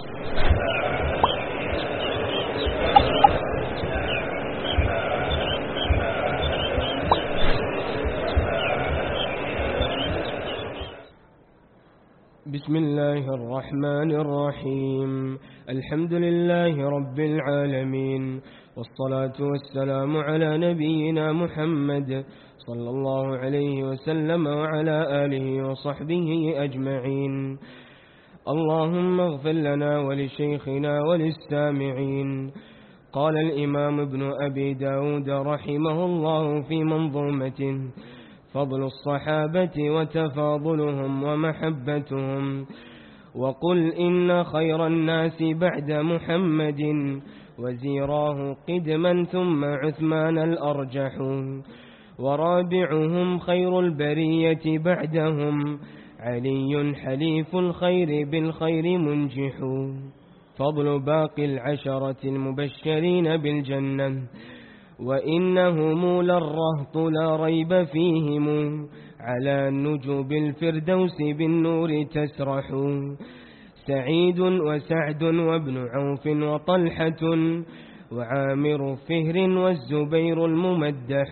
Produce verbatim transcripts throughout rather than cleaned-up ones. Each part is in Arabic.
بسم الله الرحمن الرحيم. الحمد لله رب العالمين، والصلاة والسلام على نبينا محمد صلى الله عليه وسلم وعلى آله وصحبه أجمعين. اللهم اغفر لنا ولشيخنا وللسامعين. قال الإمام ابن أبي داود رحمه الله في منظومته: فضل الصحابة وتفاضلهم ومحبتهم. وقل إن خير الناس بعد محمد وزيراه قدما ثم عثمان الأرجح، ورابعهم خير البرية بعدهم علي حليف الخير بالخير منجح. فضل باقي العشرة المبشرين بالجنة، وإنهم للرهط لا ريب فيهم، على نجوب الفردوس بالنور تسرح. سعيد وسعد وابن عوف وطلحة وعامر فهر والزبير الممدح.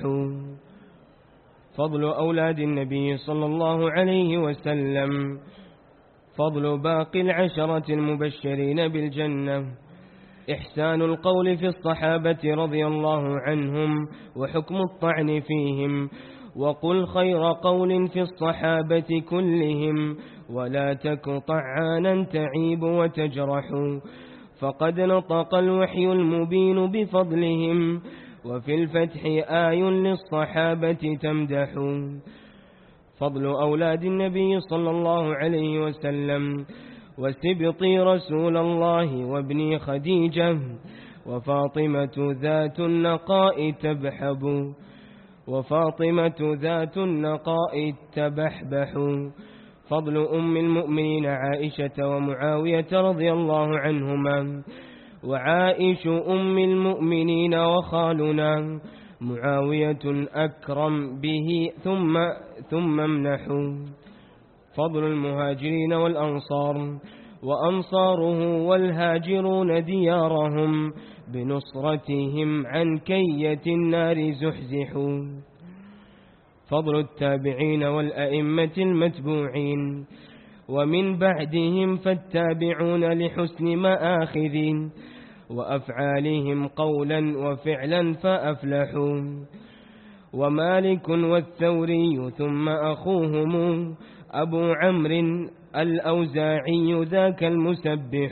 فضل أولاد النبي صلى الله عليه وسلم. فضل باقي العشرة المبشرين بالجنة: إحسان القول في الصحابة رضي الله عنهم وحكم الطعن فيهم. وقل خير قول في الصحابة كلهم، ولا تك طعانا تعيب وتجرح. فقد نطق الوحي المبين بفضلهم، وفي الفتح آي للصحابة تمدح. فضل أولاد النبي صلى الله عليه وسلم: وسبطي رسول الله وابني خديجة وفاطمة ذات النقاء تبحب. وفاطمة ذات النقاء تبحبح. فضل أم المؤمنين عائشة ومعاوية رضي الله عنهما. وعائش أم المؤمنين وخالنا معاوية أكرم به ثم ثم امنحوا. فضل المهاجرين والأنصار. وأنصاره والهاجرون ديارهم بنصرتهم عن كية النار زحزحوا. فضل التابعين والأئمة المتبوعين، ومن بعدهم فالتابعون لحسن مآخذ، وأفعالهم قولا وفعلا فأفلحوا. ومالك والثوري ثم أخوهم أبو عمرو الأوزاعي ذاك المسبح.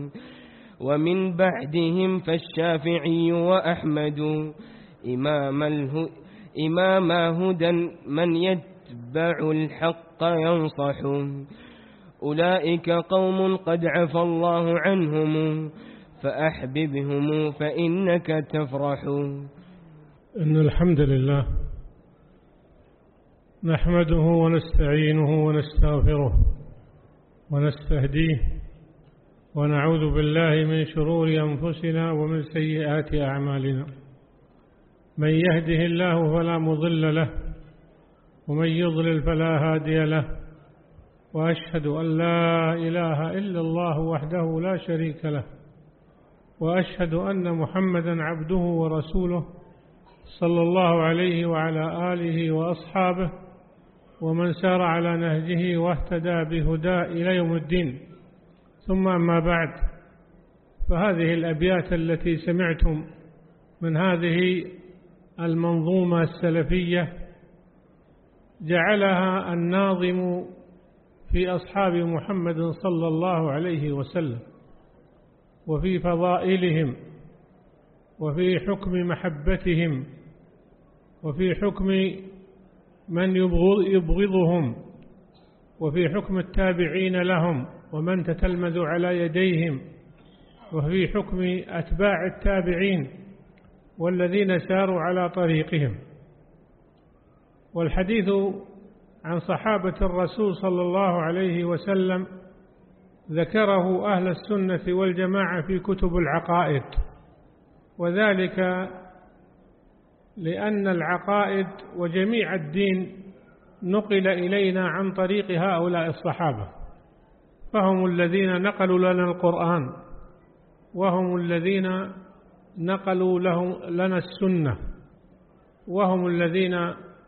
ومن بعدهم فالشافعي وأحمد إمام, اله إمام هدى من يتبع الحق ينصح. أولئك قوم قد عفى الله عنهم، فأحببهم فإنك تفرح. إن الحمد لله نحمده ونستعينه ونستغفره ونستهديه، ونعوذ بالله من شرور أنفسنا ومن سيئات أعمالنا. من يهده الله فلا مضل له، ومن يضلل فلا هادي له. وأشهد أن لا إله إلا الله وحده لا شريك له، وأشهد أن محمدا عبده ورسوله صلى الله عليه وعلى آله وأصحابه ومن سار على نهجه واهتدى بهداه إلى يوم الدين. ثم أما بعد، فهذه الأبيات التي سمعتم من هذه المنظومة السلفية جعلها الناظم في أصحاب محمد صلى الله عليه وسلم، وفي فضائلهم، وفي حكم محبتهم، وفي حكم من يبغضهم، وفي حكم التابعين لهم ومن تتلمذ على يديهم، وفي حكم أتباع التابعين والذين ساروا على طريقهم. والحديث عن صحابة الرسول صلى الله عليه وسلم ذكره أهل السنة والجماعة في كتب العقائد، وذلك لأن العقائد وجميع الدين نقل إلينا عن طريق هؤلاء الصحابة، فهم الذين نقلوا لنا القرآن، وهم الذين نقلوا لهم لنا السنة، وهم الذين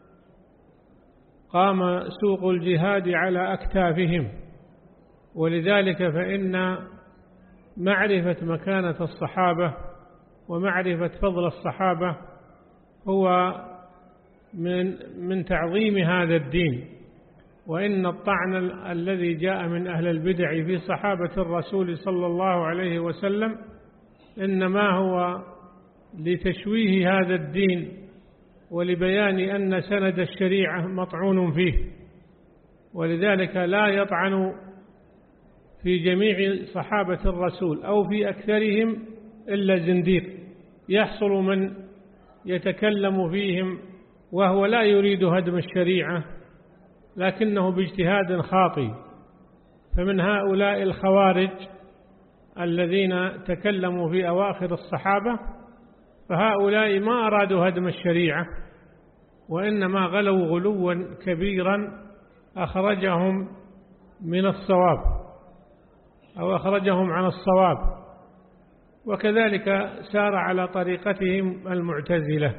قام سوق الجهاد على أكتافهم. ولذلك فإن معرفة مكانة الصحابة ومعرفة فضل الصحابة هو من من تعظيم هذا الدين. وإن الطعن الذي جاء من أهل البدع في صحابة الرسول صلى الله عليه وسلم إنما هو لتشويه هذا الدين ولبيان أن سند الشريعة مطعون فيه. ولذلك لا يطعن في جميع صحابة الرسول أو في أكثرهم إلا زنديق، يحصل من يتكلم فيهم وهو لا يريد هدم الشريعة لكنه باجتهاد خاطئ. فمن هؤلاء الخوارج الذين تكلموا في أواخر الصحابة، فهؤلاء ما أرادوا هدم الشريعة وإنما غلوا غلوا كبيرا أخرجهم من الصواب أو أخرجهم عن الصواب. وكذلك سار على طريقتهم المعتزلة.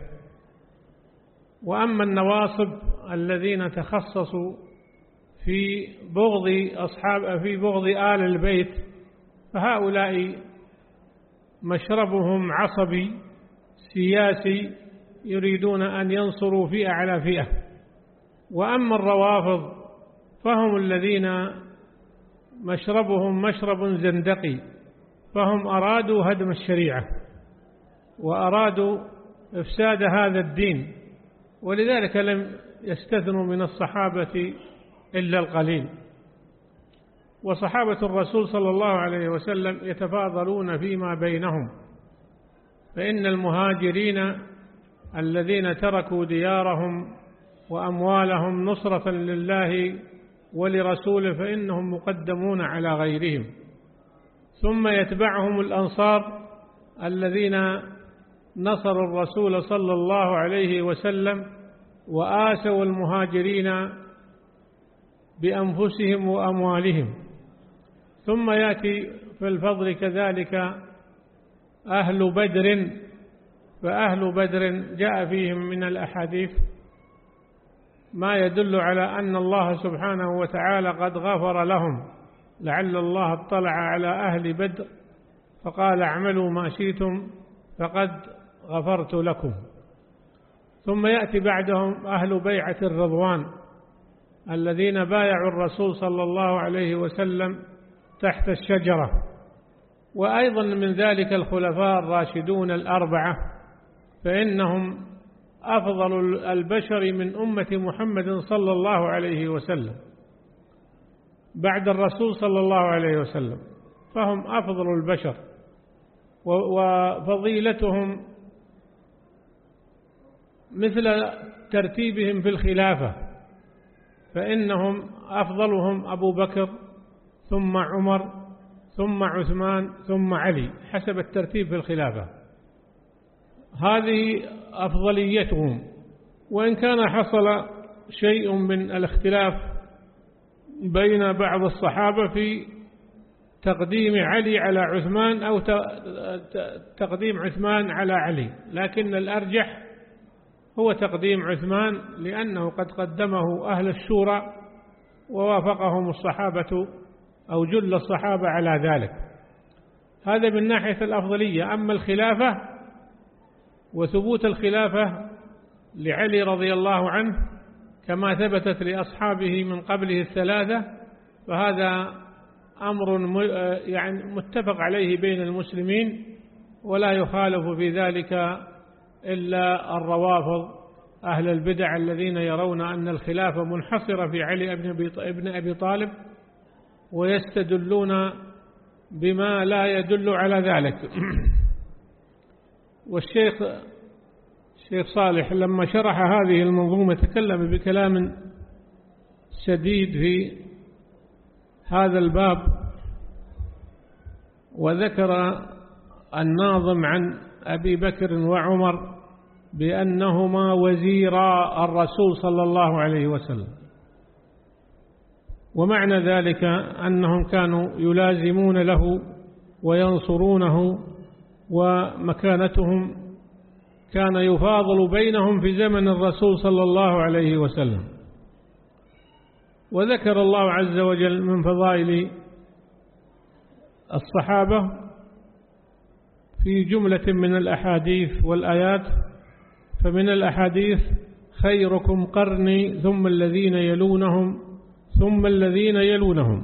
وأما النواصب الذين تخصصوا في بغض أصحاب في بغض آل البيت، فهؤلاء مشربهم عصبي سياسي، يريدون أن ينصروا فئة على فئة. وأما الروافض فهم الذين مشربهم مشرب زندقي، فهم أرادوا هدم الشريعة وأرادوا إفساد هذا الدين، ولذلك لم يستثنوا من الصحابة إلا القليل. وصحابة الرسول صلى الله عليه وسلم يتفاضلون فيما بينهم، فإن المهاجرين الذين تركوا ديارهم وأموالهم نصرة لله ولرسوله فإنهم مقدمون على غيرهم، ثم يتبعهم الأنصار الذين نصروا الرسول صلى الله عليه وسلم وآسوا المهاجرين بأنفسهم وأموالهم. ثم يأتي في الفضل كذلك أهل بدر، فأهل بدر جاء فيهم من الأحاديث ما يدل على أن الله سبحانه وتعالى قد غفر لهم، لعل الله اطلع على أهل بدر فقال اعملوا ما شئتم فقد غفرت لكم. ثم يأتي بعدهم أهل بيعة الرضوان الذين بايعوا الرسول صلى الله عليه وسلم تحت الشجرة. وأيضا من ذلك الخلفاء الراشدون الأربعة، فإنهم أفضل البشر من أمة محمد صلى الله عليه وسلم بعد الرسول صلى الله عليه وسلم، فهم أفضل البشر وفضيلتهم مثل ترتيبهم في الخلافة، فإنهم أفضلهم أبو بكر ثم عمر ثم عثمان ثم علي حسب الترتيب في الخلافة. هذه أفضليتهم، وإن كان حصل شيء من الاختلاف بين بعض الصحابة في تقديم علي على عثمان أو تقديم عثمان على علي، لكن الأرجح هو تقديم عثمان لأنه قد قدمه أهل الشورى ووافقهم الصحابة أو جل الصحابة على ذلك. هذا من ناحية الأفضلية. أما الخلافة وثبوت الخلافة لعلي رضي الله عنه كما ثبتت لأصحابه من قبله الثلاثة، فهذا أمر يعني متفق عليه بين المسلمين، ولا يخالف في ذلك إلا الروافض أهل البدع الذين يرون أن الخلافة منحصرة في علي ابن أبي طالب، ويستدلون بما لا يدل على ذلك. والشيخ الشيخ صالح لما شرح هذه المنظومة تكلم بكلام شديد في هذا الباب، وذكر الناظم عن أبي بكر وعمر بأنهما وزيرا الرسول صلى الله عليه وسلم، ومعنى ذلك أنهم كانوا يلازمون له وينصرونه، ومكانتهم كان يفاضل بينهم في زمن الرسول صلى الله عليه وسلم. وذكر الله عز وجل من فضائل الصحابة في جملة من الأحاديث والآيات، فمن الأحاديث: خيركم قرني ثم الذين يلونهم ثم الذين يلونهم.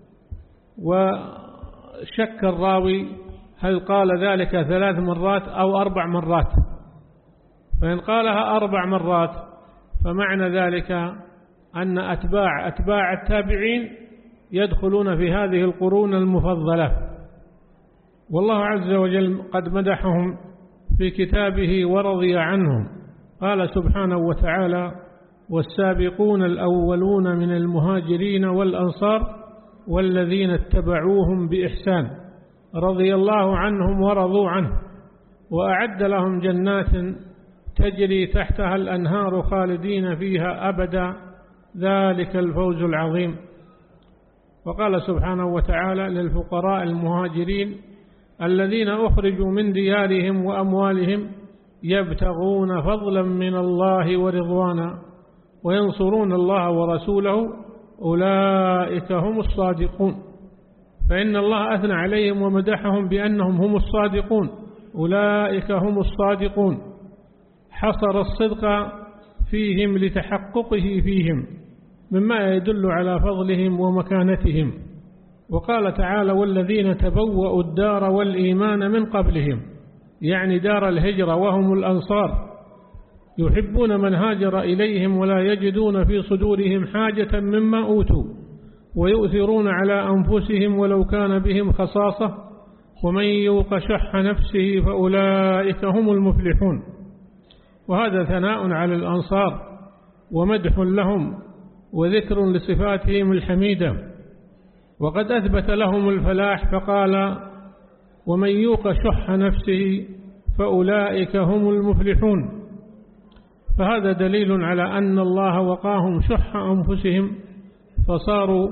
وشك الراوي هل قال ذلك ثلاث مرات أو أربع مرات، فإن قالها أربع مرات فمعنى ذلك أن أتباع أتباع التابعين يدخلون في هذه القرون المفضلة. والله عز وجل قد مدحهم في كتابه ورضي عنهم، قال سبحانه وتعالى: والسابقون الأولون من المهاجرين والأنصار والذين اتبعوهم بإحسان رضي الله عنهم ورضوا عنه وأعد لهم جنات تجري تحتها الأنهار خالدين فيها أبدا ذلك الفوز العظيم. وقال سبحانه وتعالى: للفقراء المهاجرين الذين أخرجوا من ديارهم وأموالهم يبتغون فضلا من الله ورضوانا وينصرون الله ورسوله أولئك هم الصادقون. فإن الله أثنى عليهم ومدحهم بأنهم هم الصادقون، أولئك هم الصادقون، حصر الصدق فيهم لتحققه فيهم مما يدل على فضلهم ومكانتهم. وقال تعالى: والذين تبوأوا الدار والإيمان من قبلهم، يعني دار الهجرة وهم الأنصار، يحبون من هاجر إليهم ولا يجدون في صدورهم حاجة مما أوتوا ويؤثرون على أنفسهم ولو كان بهم خصاصة ومن يوق شح نفسه فأولئك هم المفلحون. وهذا ثناء على الأنصار ومدح لهم وذكر لصفاتهم الحميدة، وقد أثبت لهم الفلاح فقال: ومن يوق شح نفسه فأولئك هم المفلحون. فهذا دليل على أن الله وقاهم شح أنفسهم فصاروا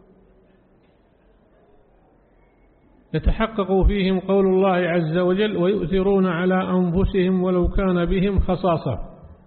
يتحقق فيهم قول الله عز وجل: ويؤثرون على أنفسهم ولو كان بهم خصاصة.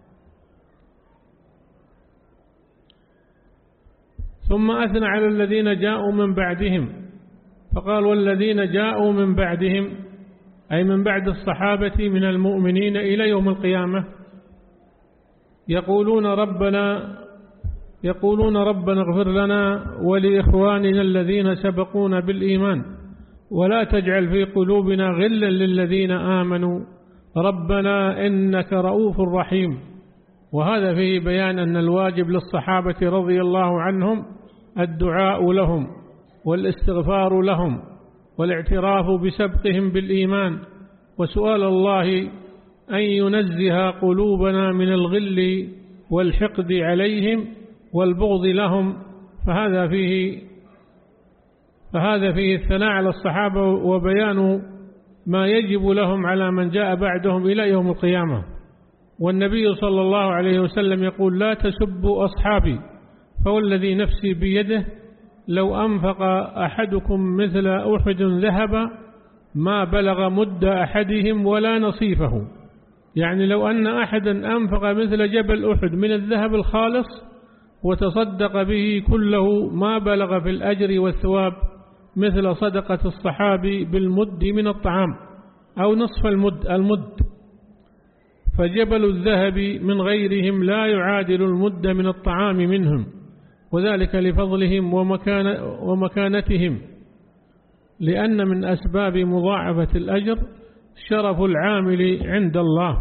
ثم أثنى على الذين جاءوا من بعدهم فقال: والذين جاءوا من بعدهم أي من بعد الصحابة من المؤمنين إلى يوم القيامة يقولون ربنا يقولون ربنا اغفر لنا ولإخواننا الذين سبقونا بالإيمان ولا تجعل في قلوبنا غلا للذين آمنوا ربنا إنك رؤوف رحيم. وهذا فيه بيان أن الواجب للصحابة رضي الله عنهم الدعاء لهم والاستغفار لهم والاعتراف بسبقهم بالإيمان وسؤال الله أن ينزه قلوبنا من الغل والحقد عليهم والبغض لهم. فهذا فيه فهذا فيه الثناء على الصحابة وبيان ما يجب لهم على من جاء بعدهم إلى يوم القيامة. والنبي صلى الله عليه وسلم يقول: لا تسبوا أصحابي فوالذي نفسي بيده لو أنفق أحدكم مثل أحد ذهبا ما بلغ مد أحدهم ولا نصيفه. يعني لو أن أحدا أنفق مثل جبل أحد من الذهب الخالص وتصدق به كله ما بلغ في الأجر والثواب مثل صدقة الصحابي بالمد من الطعام أو نصف المد المد فجبل الذهب من غيرهم لا يعادل المد من الطعام منهم، وذلك لفضلهم ومكان ومكانتهم، لأن من أسباب مضاعفة الأجر شرف العامل عند الله،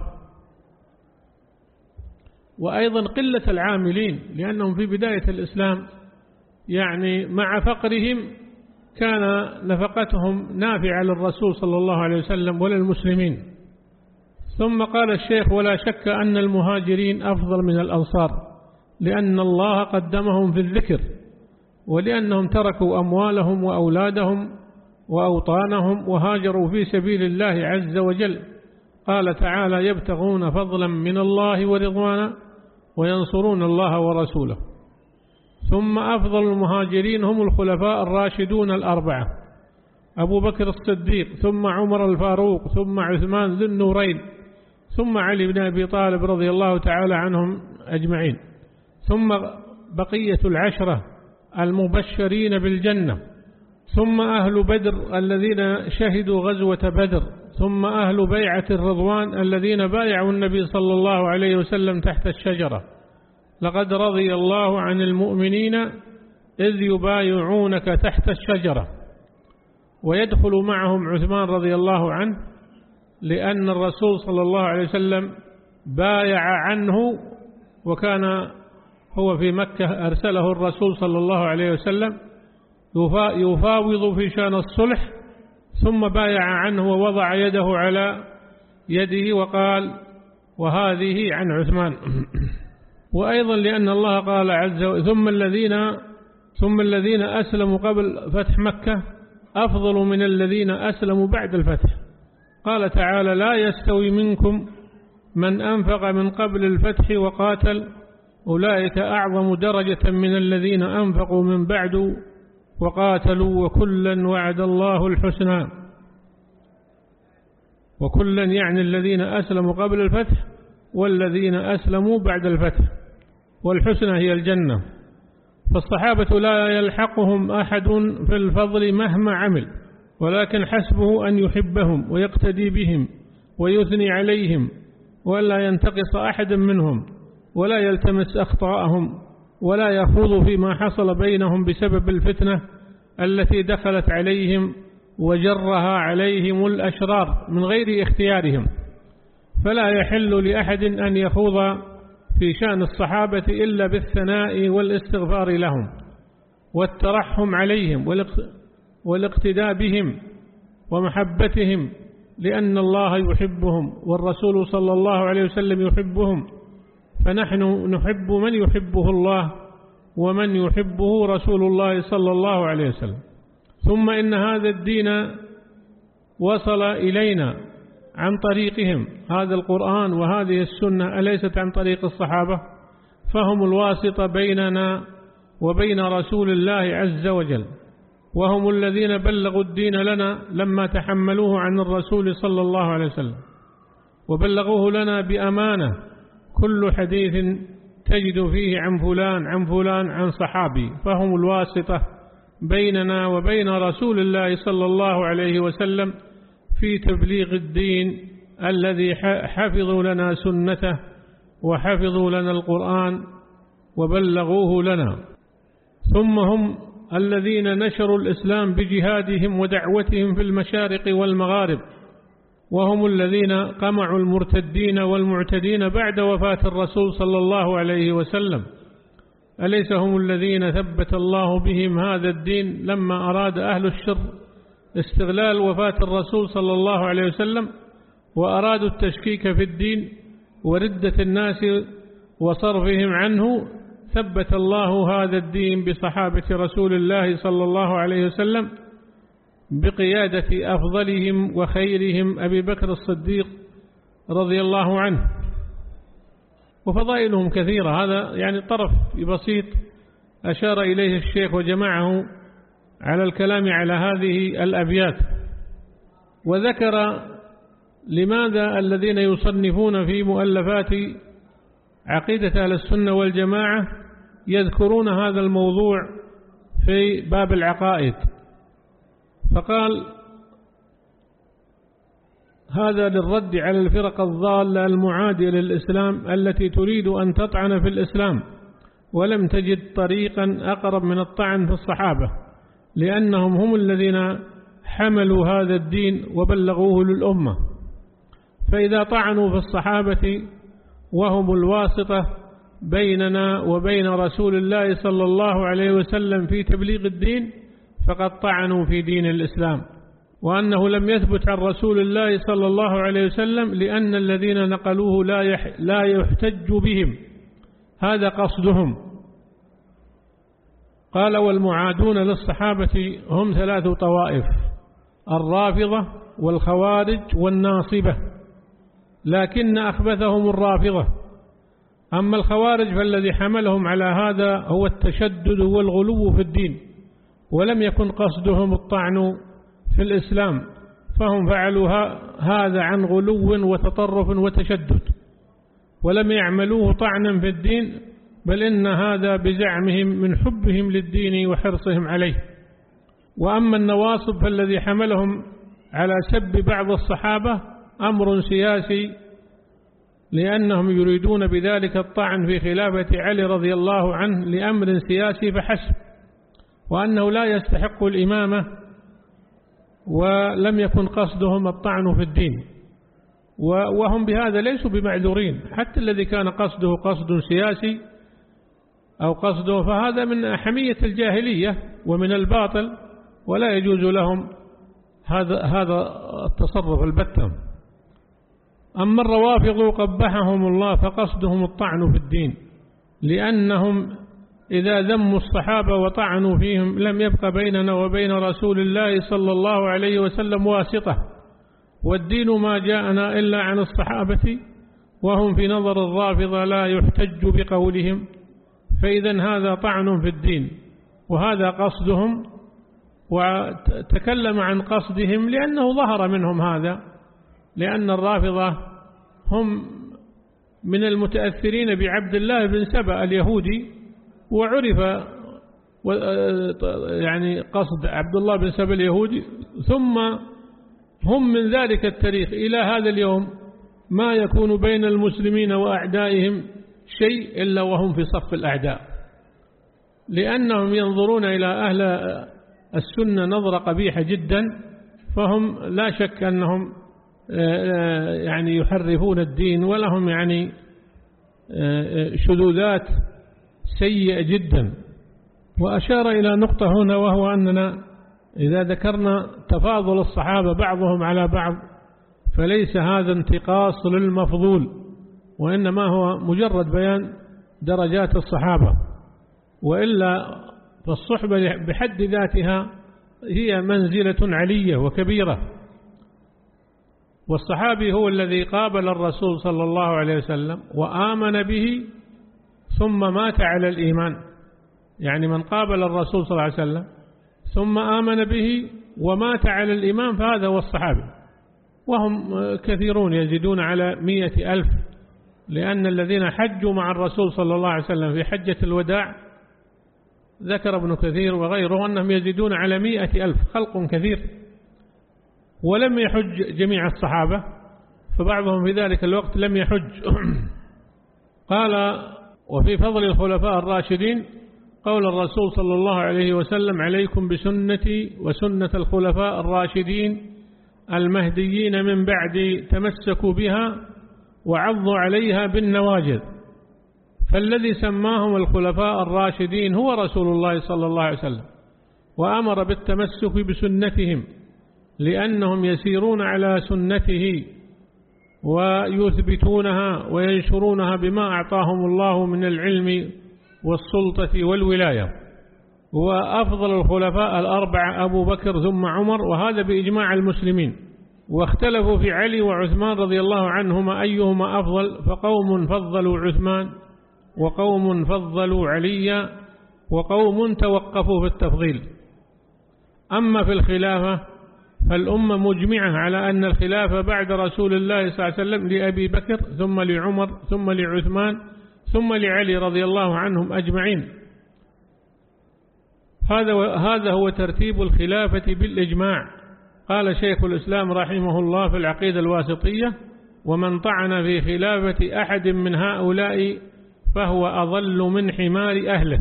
وأيضا قلة العاملين، لأنهم في بداية الإسلام يعني مع فقرهم كان نفقتهم نافعة للرسول صلى الله عليه وسلم وللمسلمين. ثم قال الشيخ: ولا شك أن المهاجرين أفضل من الأنصار لأن الله قدمهم في الذكر، ولأنهم تركوا أموالهم وأولادهم وأوطانهم وهاجروا في سبيل الله عز وجل. قال تعالى: يبتغون فضلا من الله ورضوانا وينصرون الله ورسوله. ثم أفضل المهاجرين هم الخلفاء الراشدون الأربعة: أبو بكر الصديق، ثم عمر الفاروق، ثم عثمان ذو النورين، ثم علي بن أبي طالب رضي الله تعالى عنهم أجمعين، ثم بقية العشرة المبشرين بالجنة، ثم أهل بدر الذين شهدوا غزوة بدر، ثم أهل بيعة الرضوان الذين بايعوا النبي صلى الله عليه وسلم تحت الشجرة: لقد رضي الله عن المؤمنين إذ يبايعونك تحت الشجرة. ويدخل معهم عثمان رضي الله عنه، لأن الرسول صلى الله عليه وسلم بايع عنه، وكان هو في مكة أرسله الرسول صلى الله عليه وسلم يفاوض في شأن الصلح، ثم بايع عنه ووضع يده على يده وقال: وهذه عن عثمان. وأيضا لأن الله قال عز وجل: ثم الذين ثم الذين أسلموا قبل فتح مكة أفضل من الذين أسلموا بعد الفتح. قال تعالى: لا يستوي منكم من أنفق من قبل الفتح وقاتل أولئك أعظم درجة من الذين أنفقوا من بعد وقاتلوا وكلا وعد الله الحسنى. وكلا يعني الذين أسلموا قبل الفتح والذين أسلموا بعد الفتح، والحسنى هي الجنة. فالصحابة لا يلحقهم أحد في الفضل مهما عمل، ولكن حسبه أن يحبهم ويقتدي بهم ويثني عليهم، ولا ينتقص أحد منهم، ولا يلتمس أخطاءهم، ولا يخوض فيما حصل بينهم بسبب الفتنة التي دخلت عليهم وجرها عليهم الأشرار من غير اختيارهم. فلا يحل لأحد أن يخوض في شأن الصحابة إلا بالثناء والاستغفار لهم والترحم عليهم والاقتداء بهم ومحبتهم، لأن الله يحبهم والرسول صلى الله عليه وسلم يحبهم، فنحن نحب من يحبه الله ومن يحبه رسول الله صلى الله عليه وسلم. ثم إن هذا الدين وصل إلينا عن طريقهم، هذا القرآن وهذه السنة أليست عن طريق الصحابة؟ فهم الواسطة بيننا وبين رسول الله عز وجل، وهم الذين بلغوا الدين لنا لما تحملوه عن الرسول صلى الله عليه وسلم، وبلغوه لنا بأمانة. كل حديث تجد فيه عن فلان عن فلان عن صحابي، فهم الواسطة بيننا وبين رسول الله صلى الله عليه وسلم في تبليغ الدين الذي حفظوا لنا سنته وحفظوا لنا القرآن وبلغوه لنا. ثم هم الذين نشروا الإسلام بجهادهم ودعوتهم في المشارق والمغارب، وهم الذين قمعوا المرتدين والمعتدين بعد وفاة الرسول صلى الله عليه وسلم. أليس هم الذين ثبت الله بهم هذا الدين لما أراد أهل الشر استغلال وفاة الرسول صلى الله عليه وسلم وأرادوا التشكيك في الدين وردة الناس وصرفهم عنه؟ ثبت الله هذا الدين بصحابة رسول الله صلى الله عليه وسلم بقيادة أفضلهم وخيرهم أبي بكر الصديق رضي الله عنه. وفضائلهم كثيرة، هذا يعني طرف بسيط أشار إليه الشيخ وجمعه على الكلام على هذه الأبيات. وذكر لماذا الذين يصنفون في مؤلفات عقيدة أهل السنة والجماعة يذكرون هذا الموضوع في باب العقائد، فقال: هذا للرد على الفرق الضالة المعادية للإسلام التي تريد أن تطعن في الإسلام ولم تجد طريقا أقرب من الطعن في الصحابة، لأنهم هم الذين حملوا هذا الدين وبلغوه للأمة. فإذا طعنوا في الصحابة وهم الواسطة بيننا وبين رسول الله صلى الله عليه وسلم في تبليغ الدين فقد طعنوا في دين الإسلام، وأنه لم يثبت عن رسول الله صلى الله عليه وسلم لأن الذين نقلوه لا يح لا يحتج بهم، هذا قصدهم. قال: والمعادون للصحابة هم ثلاث طوائف: الرافضة والخوارج والناصبة، لكن أخبثهم الرافضة أما الخوارج فالذي حملهم على هذا هو التشدد والغلو في الدين، ولم يكن قصدهم الطعن في الإسلام، فهم فعلوا هذا عن غلو وتطرف وتشدد، ولم يعملوه طعنا في الدين، بل إن هذا بزعمهم من حبهم للدين وحرصهم عليه. وأما النواصب فالذي حملهم على سب بعض الصحابة أمر سياسي، لأنهم يريدون بذلك الطعن في خلافة علي رضي الله عنه لأمر سياسي فحسب، وأنه لا يستحق الإمامة، ولم يكن قصدهم الطعن في الدين، وهم بهذا ليسوا بمعذورين. حتى الذي كان قصده قصد سياسي أو قصده فهذا من حمية الجاهلية ومن الباطل، ولا يجوز لهم هذا هذا التصرف البتة. أما الروافض قبحهم الله فقصدهم الطعن في الدين، لأنهم إذا ذموا الصحابة وطعنوا فيهم لم يبق بيننا وبين رسول الله صلى الله عليه وسلم واسطة، والدين ما جاءنا إلا عن الصحابة، وهم في نظر الرافضة لا يحتج بقولهم، فإذا هذا طعن في الدين، وهذا قصدهم. وتكلم عن قصدهم لأنه ظهر منهم هذا، لأن الرافضة هم من المتأثرين بعبد الله بن سبأ اليهودي، وعرف يعني قصد عبد الله بن سبأ اليهودي، ثم هم من ذلك التاريخ إلى هذا اليوم ما يكون بين المسلمين وأعدائهم شيء إلا وهم في صف الأعداء، لأنهم ينظرون إلى أهل السنة نظرة قبيحة جدا، فهم لا شك أنهم يعني يحرفون الدين، ولهم يعني شذوذات سيئة جدا. وأشار إلى نقطة هنا، وهو أننا إذا ذكرنا تفاضل الصحابة بعضهم على بعض فليس هذا انتقاص للمفضول، وإنما هو مجرد بيان درجات الصحابة، وإلا فالصحبة بحد ذاتها هي منزلة علية وكبيرة. والصحابي هو الذي قابل الرسول صلى الله عليه وسلم وآمن به ثم مات على الإيمان، يعني من قابل الرسول صلى الله عليه وسلم ثم آمن به ومات على الإيمان فهذا هو الصحابي، وهم كثيرون يزيدون على مئة ألف، لأن الذين حجوا مع الرسول صلى الله عليه وسلم في حجة الوداع ذكر ابن كثير وغيره أنهم يزيدون على مئة ألف، خلق كثير. ولم يحج جميع الصحابة، فبعضهم في ذلك الوقت لم يحج. قال: وفي فضل الخلفاء الراشدين قول الرسول صلى الله عليه وسلم: عليكم بسنتي وسنة الخلفاء الراشدين المهديين من بعدي تمسكوا بها وعضوا عليها بالنواجذ. فالذي سماهم الخلفاء الراشدين هو رسول الله صلى الله عليه وسلم، وأمر بالتمسك بسنتهم لأنهم يسيرون على سنته ويثبتونها وينشرونها بما أعطاهم الله من العلم والسلطة والولاية. وأفضل الخلفاء الأربعة أبو بكر ثم عمر، وهذا بإجماع المسلمين. واختلفوا في علي وعثمان رضي الله عنهما أيهما أفضل، فقوم فضلوا عثمان وقوم فضلوا عليا وقوم توقفوا في التفضيل. أما في الخلافة فالأمة مجمعة على أن الخلافة بعد رسول الله صلى الله عليه وسلم لأبي بكر ثم لعمر ثم لعثمان ثم لعلي رضي الله عنهم أجمعين. هذا هذا هو ترتيب الخلافة بالإجماع. قال شيخ الإسلام رحمه الله في العقيدة الواسطية: ومن طعن في خلافة أحد من هؤلاء فهو أضل من حمار أهله.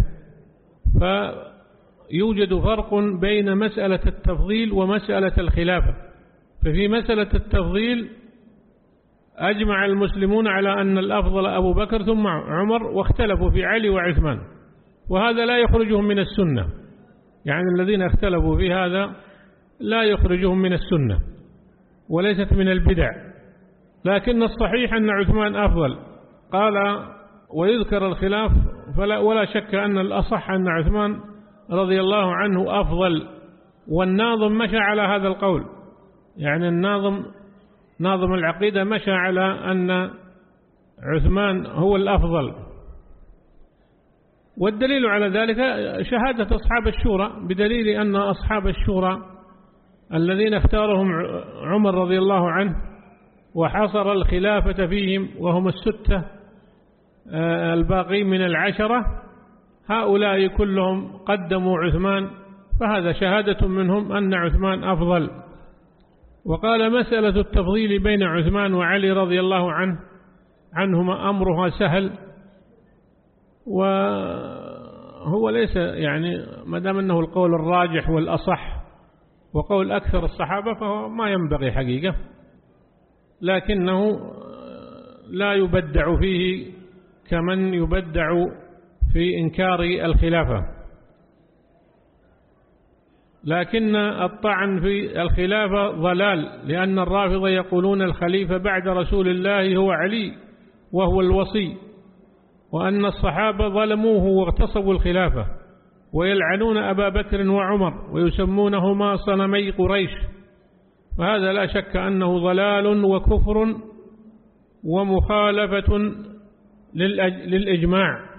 فيوجد فرق بين مسألة التفضيل ومسألة الخلافة. ففي مسألة التفضيل أجمع المسلمون على أن الأفضل أبو بكر ثم عمر، واختلفوا في علي وعثمان، وهذا لا يخرجهم من السنة. يعني الذين اختلفوا في هذا لا يخرجهم من السنة وليست من البدع، لكن الصحيح أن عثمان أفضل. قال: ويذكر الخلاف فلا ولا شك أن الأصح أن عثمان رضي الله عنه أفضل. والناظم مشى على هذا القول، يعني الناظم ناظم العقيدة مشى على أن عثمان هو الأفضل. والدليل على ذلك شهادة أصحاب الشورى، بدليل أن أصحاب الشورى الذين اختارهم عمر رضي الله عنه وحصر الخلافة فيهم وهم الستة الباقين من العشرة، هؤلاء كلهم قدموا عثمان، فهذا شهادة منهم أن عثمان أفضل. وقال مسألة التفضيل بين عثمان وعلي رضي الله عنه عنهما أمرها سهل، وهو ليس يعني ما دام أنه القول الراجح والأصح وقول أكثر الصحابة فهو ما ينبغي حقيقة، لكنه لا يبدع فيه كمن يبدع في إنكار الخلافة. لكن الطعن في الخلافة ضلال، لأن الرافضة يقولون الخليفة بعد رسول الله هو علي وهو الوصي، وأن الصحابة ظلموه واغتصبوا الخلافة، ويلعنون أبا بكر وعمر ويسمونهما صنمي قريش، فهذا لا شك أنه ضلال وكفر ومخالفة للإجماع.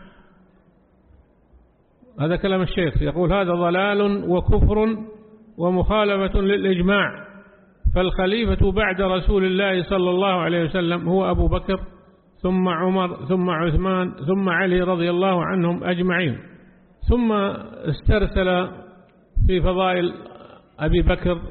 هذا كلام الشيخ، يقول هذا ضلال وكفر ومخالفة للإجماع، فالخليفة بعد رسول الله صلى الله عليه وسلم هو أبو بكر ثم عمر ثم عثمان ثم علي رضي الله عنهم أجمعين. ثم استرسل في فضائل أبي بكر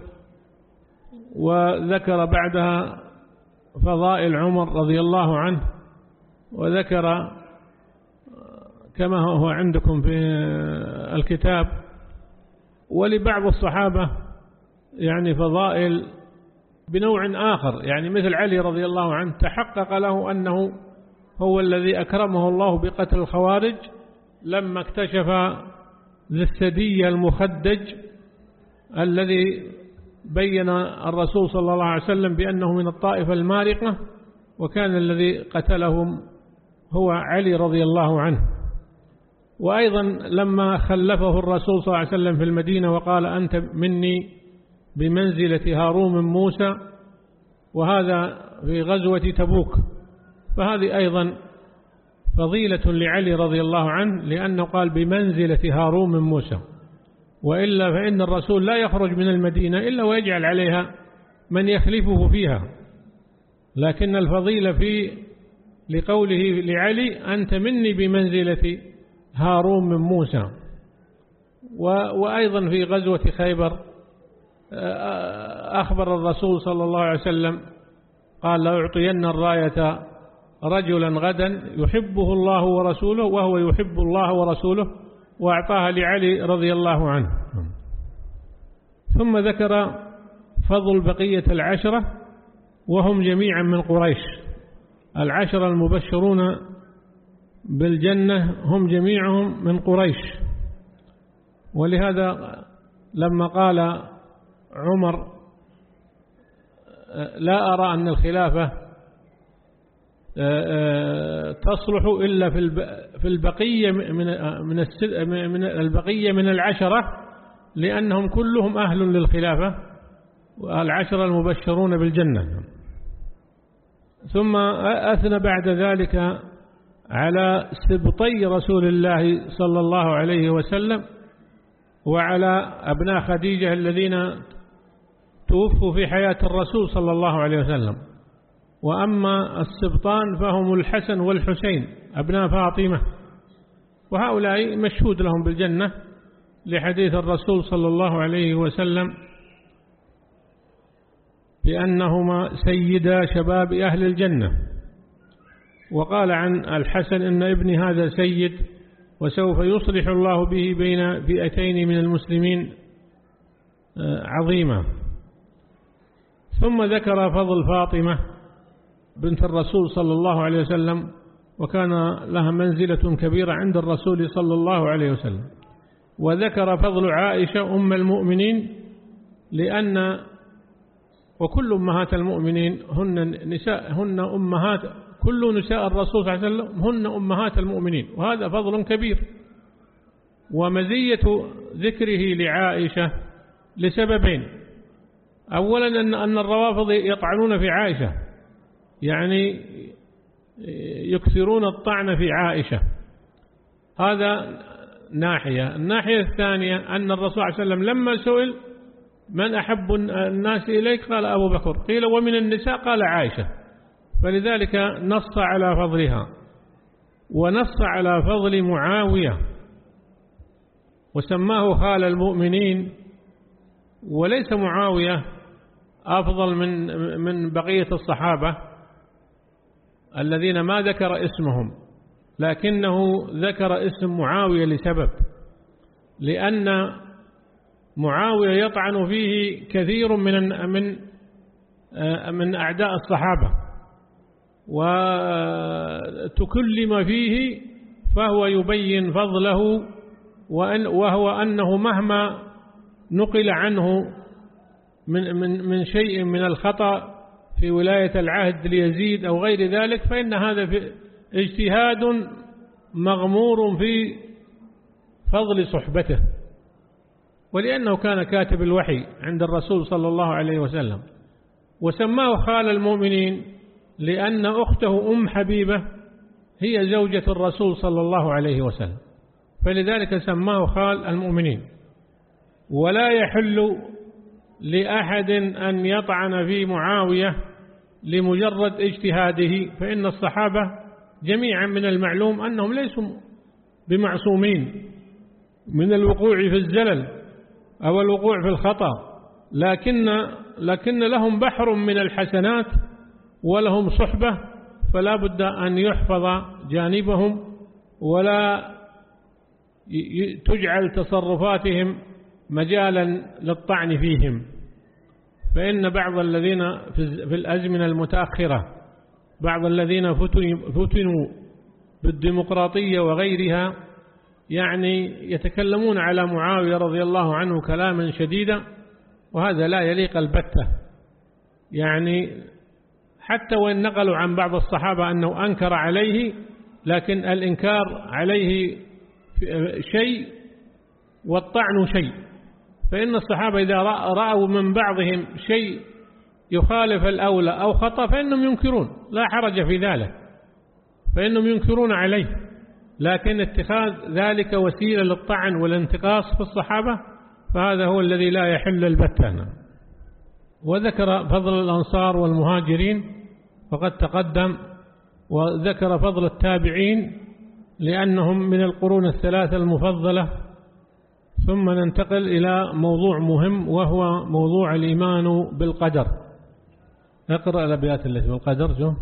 وذكر بعدها فضائل عمر رضي الله عنه، وذكر كما هو عندكم في الكتاب. ولبعض الصحابة يعني فضائل بنوع آخر، يعني مثل علي رضي الله عنه تحقق له أنه هو الذي أكرمه الله بقتل الخوارج لما اكتشف ذي السدي المخدج الذي بين الرسول صلى الله عليه وسلم بأنه من الطائفة المارقة، وكان الذي قتلهم هو علي رضي الله عنه. وأيضا لما خلفه الرسول صلى الله عليه وسلم في المدينة وقال أنت مني بمنزلة هارون من موسى، وهذا في غزوة تبوك، فهذه أيضا فضيلة لعلي رضي الله عنه، لأنه قال بمنزلة هارون من موسى، وإلا فإن الرسول لا يخرج من المدينة إلا ويجعل عليها من يخلفه فيها، لكن الفضيلة في لقوله لعلي أنت مني بمنزلة هارون من موسى. وأيضا في غزوة خيبر أخبر الرسول صلى الله عليه وسلم قال لأعطين الراية رجلا غدا يحبه الله ورسوله وهو يحب الله ورسوله، وأعطاها لعلي رضي الله عنه. ثم ذكر فضل بقية العشرة وهم جميعا من قريش، العشرة المبشرون بالجنة هم جميعهم من قريش. ولهذا لما قال عمر لا أرى أن الخلافة تصلح إلا في البقية من البقية من العشرة، لأنهم كلهم أهل للخلافة والعشرة المبشرون بالجنة. ثم أثنى بعد ذلك على سبطي رسول الله صلى الله عليه وسلم وعلى أبناء خديجة الذين توفوا في حياة الرسول صلى الله عليه وسلم. وأما السبطان فهم الحسن والحسين أبناء فاطمة، وهؤلاء مشهود لهم بالجنة لحديث الرسول صلى الله عليه وسلم بأنهما سيدا شباب أهل الجنة. وقال عن الحسن إن ابني هذا سيد وسوف يصلح الله به بين فئتين من المسلمين عظيمة. ثم ذكر فضل فاطمة بنت الرسول صلى الله عليه وسلم، وكان لها منزلة كبيرة عند الرسول صلى الله عليه وسلم. وذكر فضل عائشة أم المؤمنين، لأن وكل أمهات المؤمنين هن نساء هن أمهات كل نساء الرسول صلى الله عليه وسلم هن أمهات المؤمنين، وهذا فضل كبير. ومزية ذكره لعائشة لسببين: أولا أن أن الروافض يطعنون في عائشة، يعني يكثرون الطعن في عائشة. هذا ناحية. الناحية الثانية أن الرسول صلى الله عليه وسلم لما سئل من أحب الناس إليك قال أبو بكر، قيل ومن النساء قال عائشة، فلذلك نص على فضلها، ونص على فضل معاوية وسماه خال المؤمنين. وليس معاوية أفضل من من بقية الصحابة الذين ما ذكر اسمهم، لكنه ذكر اسم معاوية لسبب، لأن معاوية يطعن فيه كثير من من من أعداء الصحابة، وتكلم فيه، فهو يبين فضله، وهو أنه مهما نقل عنه من من من شيء من الخطأ في ولاية العهد ليزيد أو غير ذلك، فإن هذا اجتهاد مغمور في فضل صحبته، ولأنه كان كاتب الوحي عند الرسول صلى الله عليه وسلم. وسماه خال المؤمنين لأن أخته أم حبيبة هي زوجة الرسول صلى الله عليه وسلم، فلذلك سماه خال المؤمنين. ولا يحل لأحد أن يطعن في معاوية لمجرد اجتهاده، فإن الصحابة جميعا من المعلوم أنهم ليسوا بمعصومين من الوقوع في الزلل أو الوقوع في الخطأ، لكن لكن لهم بحر من الحسنات ولهم صحبة، فلا بد أن يحفظ جانبهم ولا تجعل تصرفاتهم مجالا للطعن فيهم. فإن بعض الذين في الأزمنة المتأخرة، بعض الذين فتنوا بالديمقراطية وغيرها، يعني يتكلمون على معاوية رضي الله عنه كلاما شديدا، وهذا لا يليق البتة. يعني حتى وإن نقلوا عن بعض الصحابة أنه أنكر عليه، لكن الإنكار عليه شيء والطعن شيء. فإن الصحابة إذا رأوا من بعضهم شيء يخالف الأولى أو خطأ فإنهم ينكرون، لا حرج في ذلك، فإنهم ينكرون عليه. لكن اتخاذ ذلك وسيلة للطعن والانتقاص في الصحابة فهذا هو الذي لا يحل البتة. وذكر فضل الأنصار والمهاجرين فقد تقدم، وذكر فضل التابعين لأنهم من القرون الثلاثة المفضلة. ثم ننتقل إلى موضوع مهم وهو موضوع الإيمان بالقدر. اقرأ الأبيات التي بالقدر جو.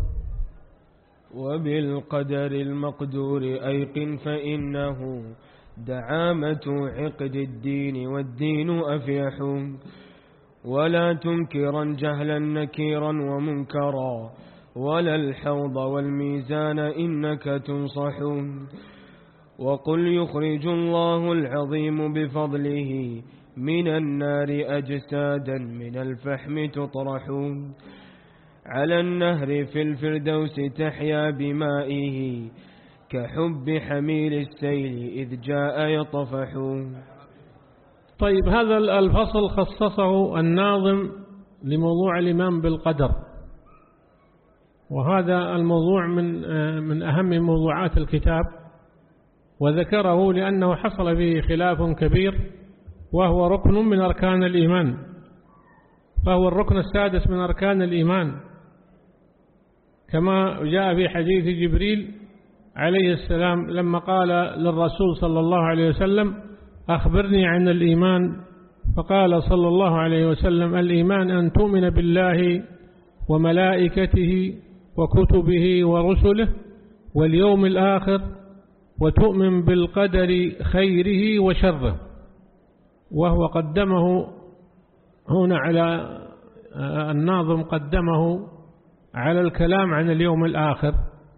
وبالقدر المقدور أيقن فإنه دعامة عقد الدين والدين أفيح، ولا تنكرا جهلا نكيرا ومنكرا، ولا الحوض والميزان إنك تنصح. وقل يخرج الله العظيم بفضله من النار أجسادا من الفحم تطرح، على النهر في الفردوس تحيا بمائه، كحب حميل السيل إذ جاء يطفح. طيب، هذا الفصل خصصه الناظم لموضوع الإيمان بالقدر، وهذا الموضوع من من أهم موضوعات الكتاب، وذكره لأنه حصل فيه خلاف كبير، وهو ركن من أركان الإيمان، فهو الركن السادس من أركان الإيمان، كما جاء في حديث جبريل عليه السلام لما قال للرسول صلى الله عليه وسلم: أخبرني عن الإيمان، فقال صلى الله عليه وسلم: الإيمان أن تؤمن بالله وملائكته وكتبه ورسله واليوم الآخر، وتؤمن بالقدر خيره وشره. وهو قدمه هنا على الناظم، قدمه على الكلام عن اليوم الآخر،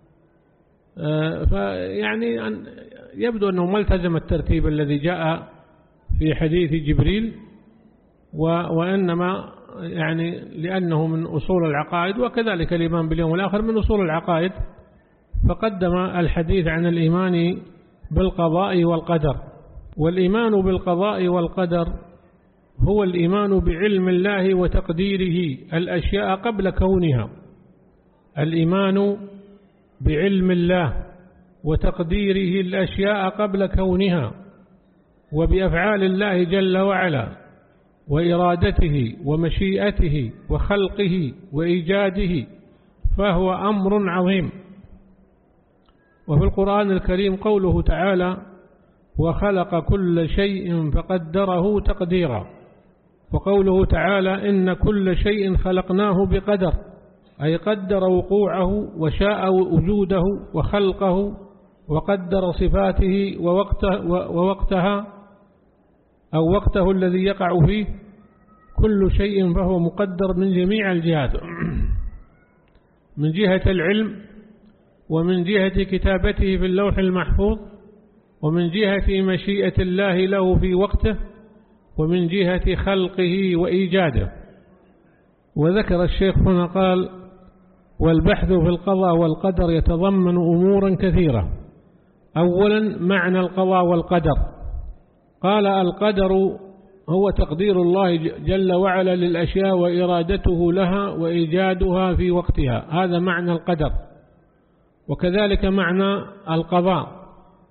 فيعني يبدو أنه ملتزم الترتيب الذي جاء في حديث جبريل، وإنما يعني لأنه من أصول العقائد، وكذلك الإيمان باليوم الآخر من أصول العقائد، فقدم الحديث عن الإيمان بالقضاء والقدر. والإيمان بالقضاء والقدر هو الإيمان بعلم الله وتقديره الأشياء قبل كونها. الإيمان بعلم الله وتقديره الأشياء قبل كونها، وبأفعال الله جل وعلا وإرادته ومشيئته وخلقه وإيجاده، فهو أمر عظيم. وفي القرآن الكريم قوله تعالى: وخلق كل شيء فقدره تقديرا. وقوله تعالى: إن كل شيء خلقناه بقدر، أي قدر وقوعه وشاء وجوده وخلقه وقدر صفاته ووقته ووقتها أو وقته الذي يقع فيه. كل شيء فهو مقدر من جميع الجهات، من جهة العلم، ومن جهة كتابته في اللوح المحفوظ، ومن جهة مشيئة الله له في وقته، ومن جهة خلقه وإيجاده. وذكر الشيخ هنا قال: والبحث في القضاء والقدر يتضمن أمورا كثيرة. أولا معنى القضاء والقدر. قال: القدر هو تقدير الله جل وعلا للأشياء وإرادته لها وإيجادها في وقتها، هذا معنى القدر. وكذلك معنى القضاء.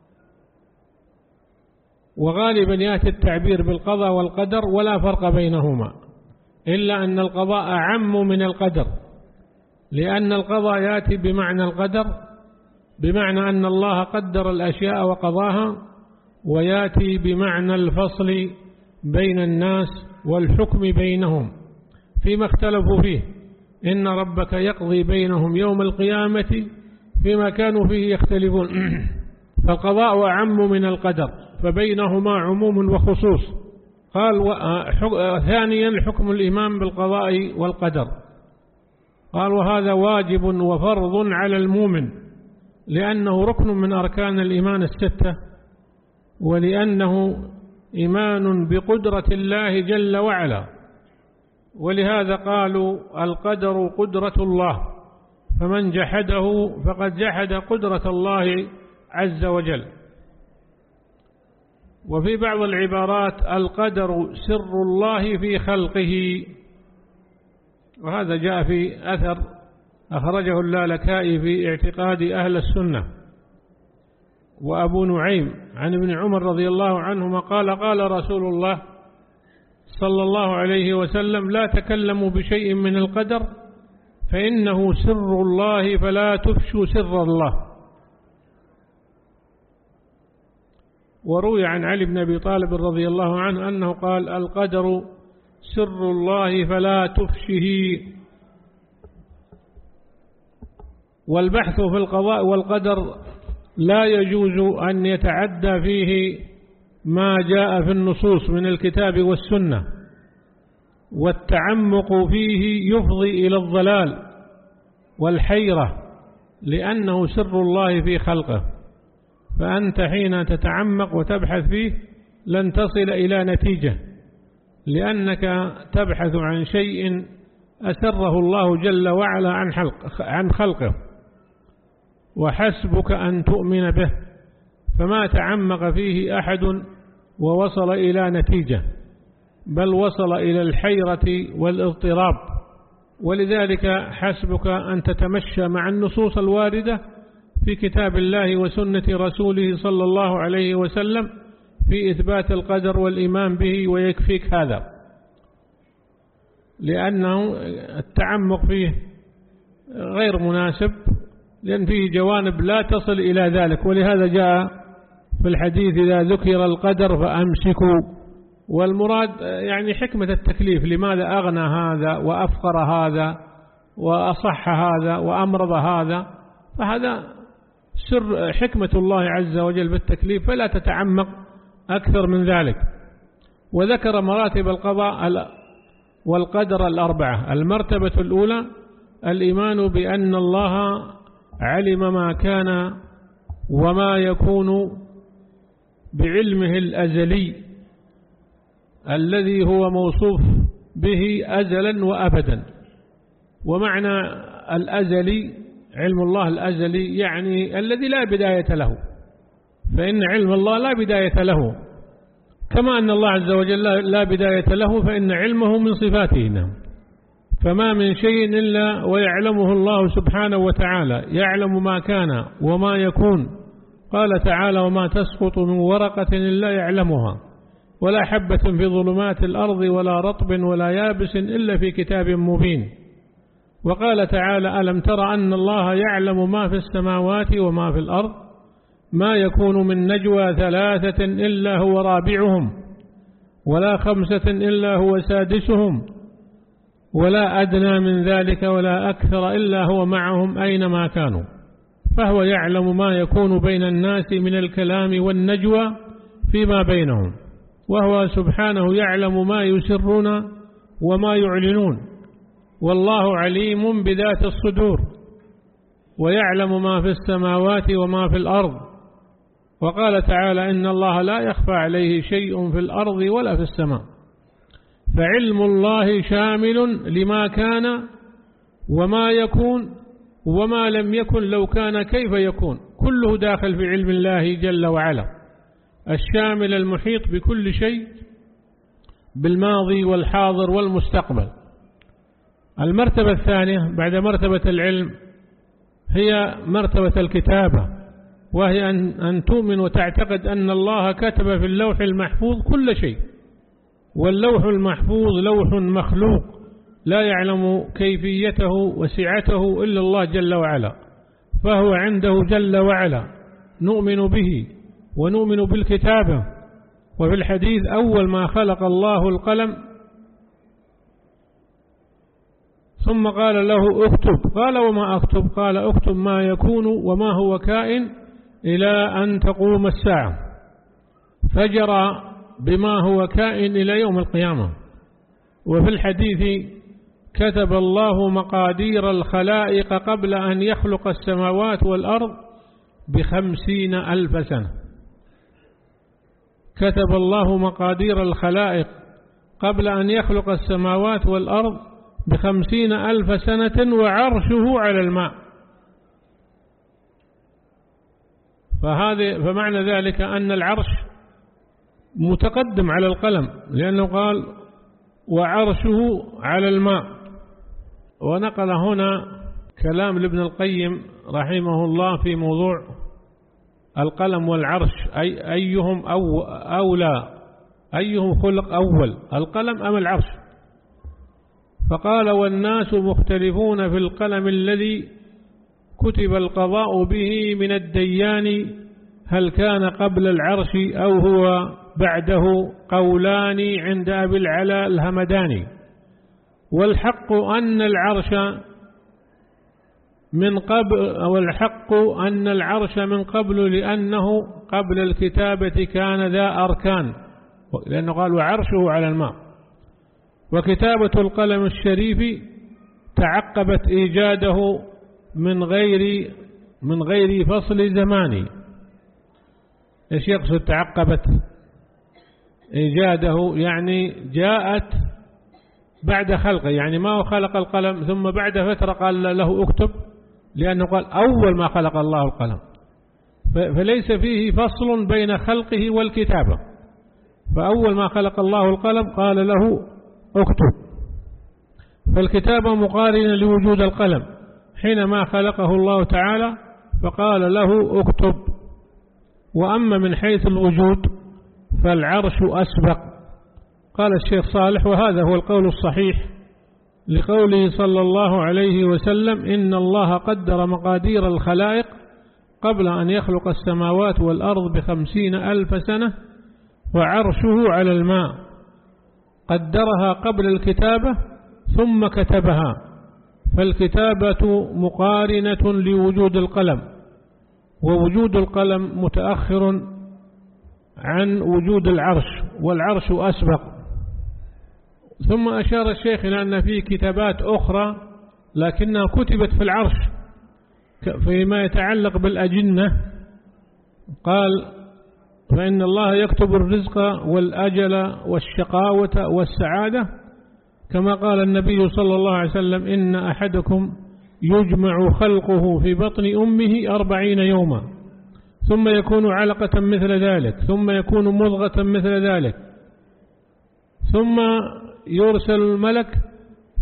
وغالبا يأتي التعبير بالقضاء والقدر ولا فرق بينهما، إلا أن القضاء أعم من القدر، لأن القضاء يأتي بمعنى القدر، بمعنى أن الله قدر الأشياء وقضاها، ويأتي بمعنى الفصل بين الناس والحكم بينهم فيما اختلفوا فيه. إن ربك يقضي بينهم يوم القيامة فيما كانوا فيه يختلفون. فالقضاء أعم من القدر، فبينهما عموم وخصوص. قال: ثانيا حكم الإيمان بالقضاء والقدر. قال: وهذا واجب وفرض على المؤمن، لأنه ركن من أركان الإيمان الستة، ولأنه إيمان بقدرة الله جل وعلا. ولهذا قالوا: القدر قدرة الله، فمن جحده فقد جحد قدرة الله عز وجل. وفي بعض العبارات: القدر سر الله في خلقه. وهذا جاء في أثر أخرجه اللالكائي في اعتقاد أهل السنة. وأبو نعيم عن ابن عمر رضي الله عنهما قال: قال رسول الله صلى الله عليه وسلم: لا تكلموا بشيء من القدر فإنه سر الله فلا تفشوا سر الله. وروي عن علي بن أبي طالب رضي الله عنه أنه قال: القدر سر الله فلا تفشه. والبحث في القضاء والقدر لا يجوز أن يتعدى فيه ما جاء في النصوص من الكتاب والسنة، والتعمق فيه يفضي إلى الضلال والحيرة، لأنه سر الله في خلقه. فأنت حين تتعمق وتبحث فيه لن تصل إلى نتيجة، لأنك تبحث عن شيء أسره الله جل وعلا عن, عن خلقه، وحسبك أن تؤمن به. فما تعمق فيه أحد ووصل إلى نتيجة، بل وصل إلى الحيرة والاضطراب. ولذلك حسبك أن تتمشى مع النصوص الواردة في كتاب الله وسنة رسوله صلى الله عليه وسلم في إثبات القدر والإيمان به، ويكفيك هذا، لأنه التعمق فيه غير مناسب، لأن فيه جوانب لا تصل إلى ذلك. ولهذا جاء في الحديث: إذا ذكر القدر فأمسكوا. والمراد يعني حكمة التكليف، لماذا أغنى هذا وأفقر هذا وأصح هذا وأمرض هذا، فهذا سر حكمة الله عز وجل بالتكليف، فلا تتعمق أكثر من ذلك. وذكر مراتب القضاء والقدر الأربعة. المرتبة الأولى الإيمان بأن الله علم ما كان وما يكون بعلمه الأزلي الذي هو موصوف به أزلا وأبدا. ومعنى الأزلي علم الله الأزلي يعني الذي لا بداية له، فإن علم الله لا بداية له، كما أن الله عز وجل لا بداية له، فإن علمه من صفاته. فما من شيء إلا ويعلمه الله سبحانه وتعالى، يعلم ما كان وما يكون. قال تعالى: وما تسقط من ورقة إلا يعلمها، ولا حبة في ظلمات الأرض ولا رطب ولا يابس إلا في كتاب مبين. وقال تعالى: ألم تر أن الله يعلم ما في السماوات وما في الأرض، ما يكون من نجوى ثلاثة إلا هو رابعهم، ولا خمسة إلا هو سادسهم، ولا أدنى من ذلك ولا أكثر إلا هو معهم أينما كانوا. فهو يعلم ما يكون بين الناس من الكلام والنجوى فيما بينهم، وهو سبحانه يعلم ما يسرون وما يعلنون، والله عليم بذات الصدور، ويعلم ما في السماوات وما في الأرض. وقال تعالى: إن الله لا يخفى عليه شيء في الأرض ولا في السماء. فعلم الله شامل لما كان وما يكون وما لم يكن لو كان كيف يكون، كله داخل في علم الله جل وعلا، الشامل المحيط بكل شيء، بالماضي والحاضر والمستقبل. المرتبة الثانية بعد مرتبة العلم هي مرتبة الكتابة، وهي أن تؤمن وتعتقد أن الله كتب في اللوح المحفوظ كل شيء، واللوح المحفوظ لوح مخلوق لا يعلم كيفيته وسعته إلا الله جل وعلا، فهو عنده جل وعلا نؤمن به ونؤمن بالكتابة. وفي الحديث: أول ما خلق الله القلم ثم قال له: اكتب. قال: وما أكتب؟ قال: اكتب ما يكون وما هو كائن إلى أن تقوم الساعة. فجرى بما هو كائن إلى يوم القيامة. وفي الحديث: كتب الله مقادير الخلائق قبل أن يخلق السماوات والأرض بخمسين ألف سنة. كتب الله مقادير الخلائق قبل أن يخلق السماوات والأرض بخمسين ألف سنة، وعرشه على الماء. فهذا فمعنى ذلك أن العرش متقدم على القلم، لأنه قال: وعرشه على الماء. ونقل هنا كلام لابن القيم رحمه الله في موضوع القلم والعرش، أي أيهم أو أولى، أيهم خلق أول، القلم أم العرش؟ فقال: والناس مختلفون في القلم الذي كتب القضاء به من الديان، هل كان قبل العرش أو هو بعده، قولان عند أبي العلا الهمداني. والحق أن العرش من قبل أو الحق أن العرش من قبل، لأنه قبل الكتابة كان ذا أركان، لأنه قال: وعرشه على الماء. وكتابة القلم الشريف تعقبت إيجاده من غير من غير فصل زماني. إيش يقصد تعقبت إيجاده؟ يعني جاءت بعد خلقه، يعني ما هو خلق القلم ثم بعد فترة قال له اكتب، لأنه قال: أول ما خلق الله القلم، فليس فيه فصل بين خلقه والكتابة. فأول ما خلق الله القلم قال له اكتب. فالكتابة مقارنة لوجود القلم، حينما خلقه الله تعالى فقال له اكتب. وأما من حيث الوجود فالعرش أسبق. قال الشيخ صالح: وهذا هو القول الصحيح لقوله صلى الله عليه وسلم: إن الله قدر مقادير الخلائق قبل أن يخلق السماوات والأرض بخمسين ألف سنة، وعرشه على الماء. قدرها قبل الكتابة ثم كتبها، فالكتابة مقارنة لوجود القلم، ووجود القلم متأخر عن وجود العرش، والعرش أسبق. ثم أشار الشيخ إلى أن فيه كتابات أخرى لكنها كتبت في العرش فيما يتعلق بالأجنة. قال: فإن الله يكتب الرزق والأجل والشقاوة والسعادة، كما قال النبي صلى الله عليه وسلم: إن أحدكم يجمع خلقه في بطن أمه أربعين يوما، ثم يكون علقة مثل ذلك، ثم يكون مضغة مثل ذلك، ثم يرسل الملك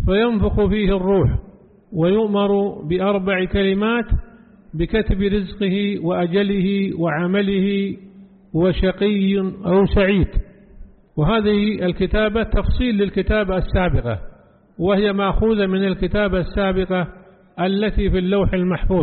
فينفخ فيه الروح ويؤمر بأربع كلمات بكتب رزقه وأجله وعمله وشقي أو سعيد. وهذه الكتابة تفصيل للكتابة السابقة، وهي مأخوذة من الكتابة السابقة التي في اللوح المحفوظ.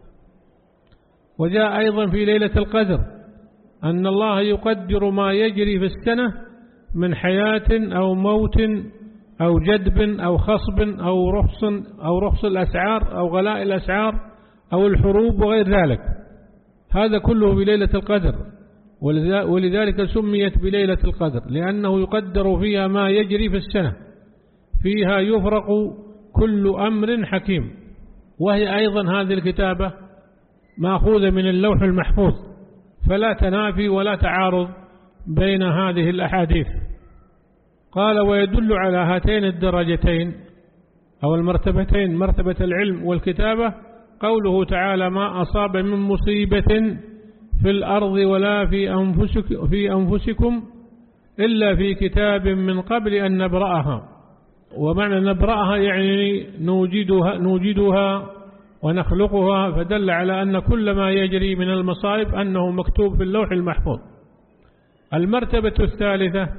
وجاء أيضا في ليلة القدر أن الله يقدر ما يجري في السنة من حياة أو موت أو جدب أو خصب أو رخص أو رخص الأسعار أو غلاء الأسعار أو الحروب وغير ذلك. هذا كله بليلة القدر، ولذلك سميت بليلة القدر لأنه يقدر فيها ما يجري في السنة، فيها يفرق كل أمر حكيم. وهي أيضا هذه الكتابة مأخوذة من اللوح المحفوظ، فلا تنافي ولا تعارض بين هذه الأحاديث. قال: ويدل على هاتين الدرجتين أو المرتبتين، مرتبة العلم والكتابة، قوله تعالى: ما أصاب من مصيبة في الأرض ولا في أنفسك في أنفسكم إلا في كتاب من قبل أن نبرأها. ومعنى نبرأها يعني نوجدها, نوجدها ونخلقها، فدل على أن كل ما يجري من المصائب أنه مكتوب في اللوح المحفوظ. المرتبة الثالثة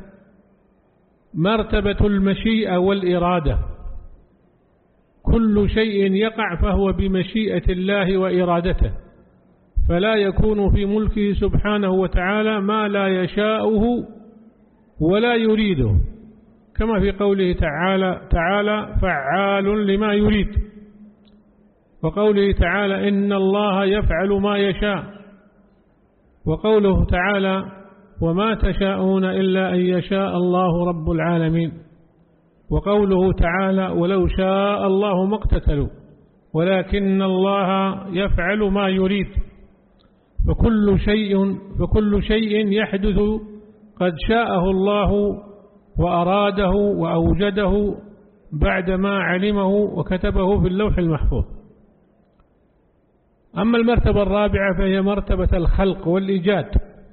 مرتبة المشيئة والإرادة. كل شيء يقع فهو بمشيئة الله وإرادته، فلا يكون في ملكه سبحانه وتعالى ما لا يشاءه ولا يريده، كما في قوله تعالى تعالى فعال لما يريد، وقوله تعالى إن الله يفعل ما يشاء، وقوله تعالى وما تشاءون إلا أن يشاء الله رب العالمين، وقوله تعالى ولو شاء الله ما اقتتلوا ولكن الله يفعل ما يريد. فكل شيء فكل شيء يحدث قد شاءه الله وأراده وأوجده بعدما علمه وكتبه في اللوح المحفوظ. أما المرتبة الرابعة فهي مرتبة الخلق والإيجاد.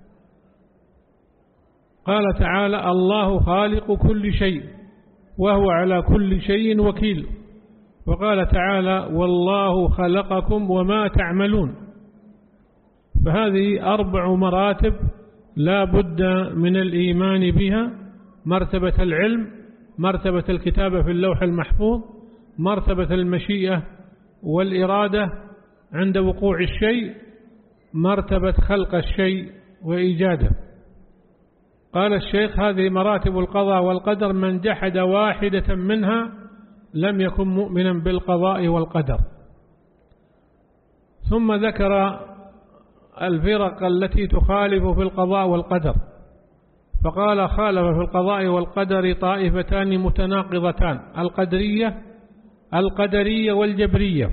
قال تعالى الله خالق كل شيء وهو على كل شيء وكيل، وقال تعالى والله خلقكم وما تعملون. فهذه أربع مراتب لا بد من الإيمان بها: مرتبة العلم، مرتبة الكتابة في اللوح المحفوظ، مرتبة المشيئة والإرادة عند وقوع الشيء، مرتبة خلق الشيء وإيجاده. قال الشيخ هذه مراتب القضاء والقدر، من جحد واحدة منها لم يكن مؤمنا بالقضاء والقدر. ثم ذكر الفرق التي تخالف في القضاء والقدر، فقال خالف في القضاء والقدر طائفتان متناقضتان: القدرية القدرية والجبرية.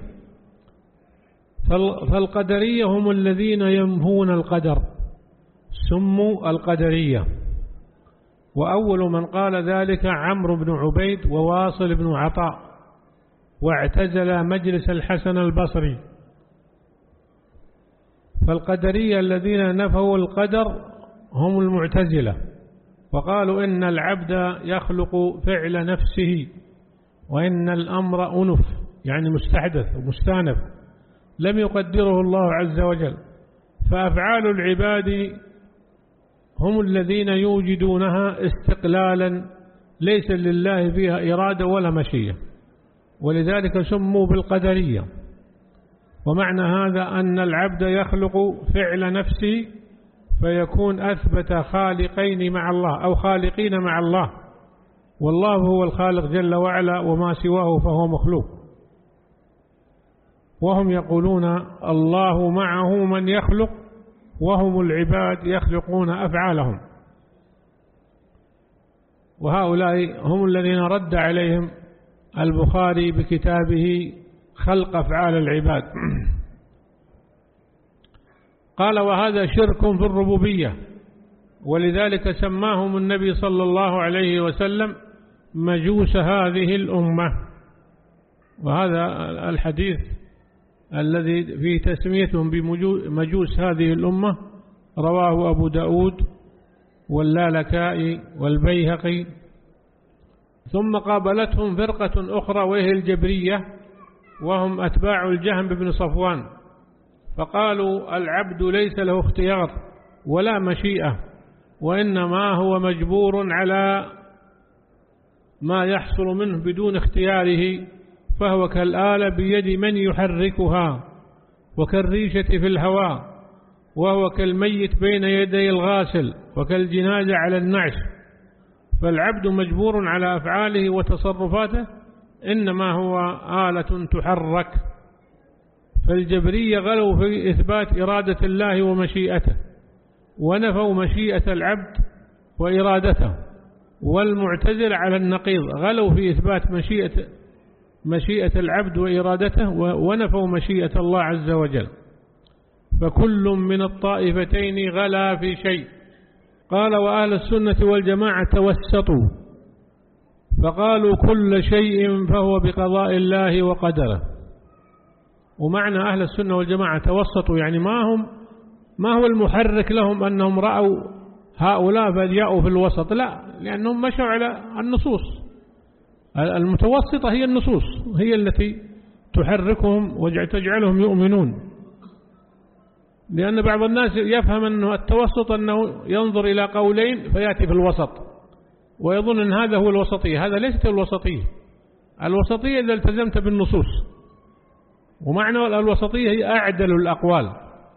فالقدرية هم الذين ينفون القدر، سموا القدرية. وأول من قال ذلك عمرو بن عبيد وواصل بن عطاء، واعتزل مجلس الحسن البصري. فالقدرية الذين نفوا القدر هم المعتزلة، وقالوا إن العبد يخلق فعل نفسه، وإن الأمر أنف يعني مستحدث ومستانف لم يقدره الله عز وجل، فأفعال العباد هم الذين يوجدونها استقلالا ليس لله فيها إرادة ولا مشيئة، ولذلك سموا بالقدرية. ومعنى هذا أن العبد يخلق فعل نفسه، فيكون أثبت خالقين مع الله أو خالقين مع الله، والله هو الخالق جل وعلا، وما سواه فهو مخلوق. وهم يقولون الله معه من يخلق، وهم العباد يخلقون أفعالهم. وهؤلاء هم الذين رد عليهم البخاري بكتابه خلق أفعال العباد. قال وهذا شرك في الربوبية، ولذلك سماهم النبي صلى الله عليه وسلم مجوس هذه الأمة. وهذا الحديث الذي فيه تسميتهم بمجوس هذه الأمة رواه أبو داود واللالكائي والبيهقي ثم قابلتهم فرقة أخرى وهي الجبرية، وهم أتباع الجهم بن صفوان، فقالوا العبد ليس له اختيار ولا مشيئة، وإنما هو مجبور على ما يحصل منه بدون اختياره، فهو كالآلة بيد من يحركها، وكالريشة في الهواء، وهو كالميت بين يدي الغاسل، وكالجنازة على النعش. فالعبد مجبور على أفعاله وتصرفاته، إنما هو آلة تحرك. فالجبرية غلوا في إثبات إرادة الله ومشيئته، ونفوا مشيئة العبد وإرادته. والمعتزل على النقيض، غلوا في إثبات مشيئة مشيئة العبد وإرادته، ونفوا مشيئة الله عز وجل. فكل من الطائفتين غلا في شيء. قال وأهل السنة والجماعة توسطوا، فقالوا كل شيء فهو بقضاء الله وقدره. ومعنى أهل السنة والجماعة توسطوا يعني ما هم ما هو المحرك لهم أنهم رأوا هؤلاء فجاءوا في الوسط، لا، لأنهم مشوا على النصوص. المتوسطة هي النصوص، هي التي تحركهم وتجعلهم يؤمنون. لأن بعض الناس يفهم أنه التوسط أنه ينظر إلى قولين فيأتي في الوسط، ويظن أن هذا هو الوسطية. هذا ليست الوسطية. الوسطية إذا التزمت بالنصوص، ومعنى الوسطية هي أعدل الأقوال،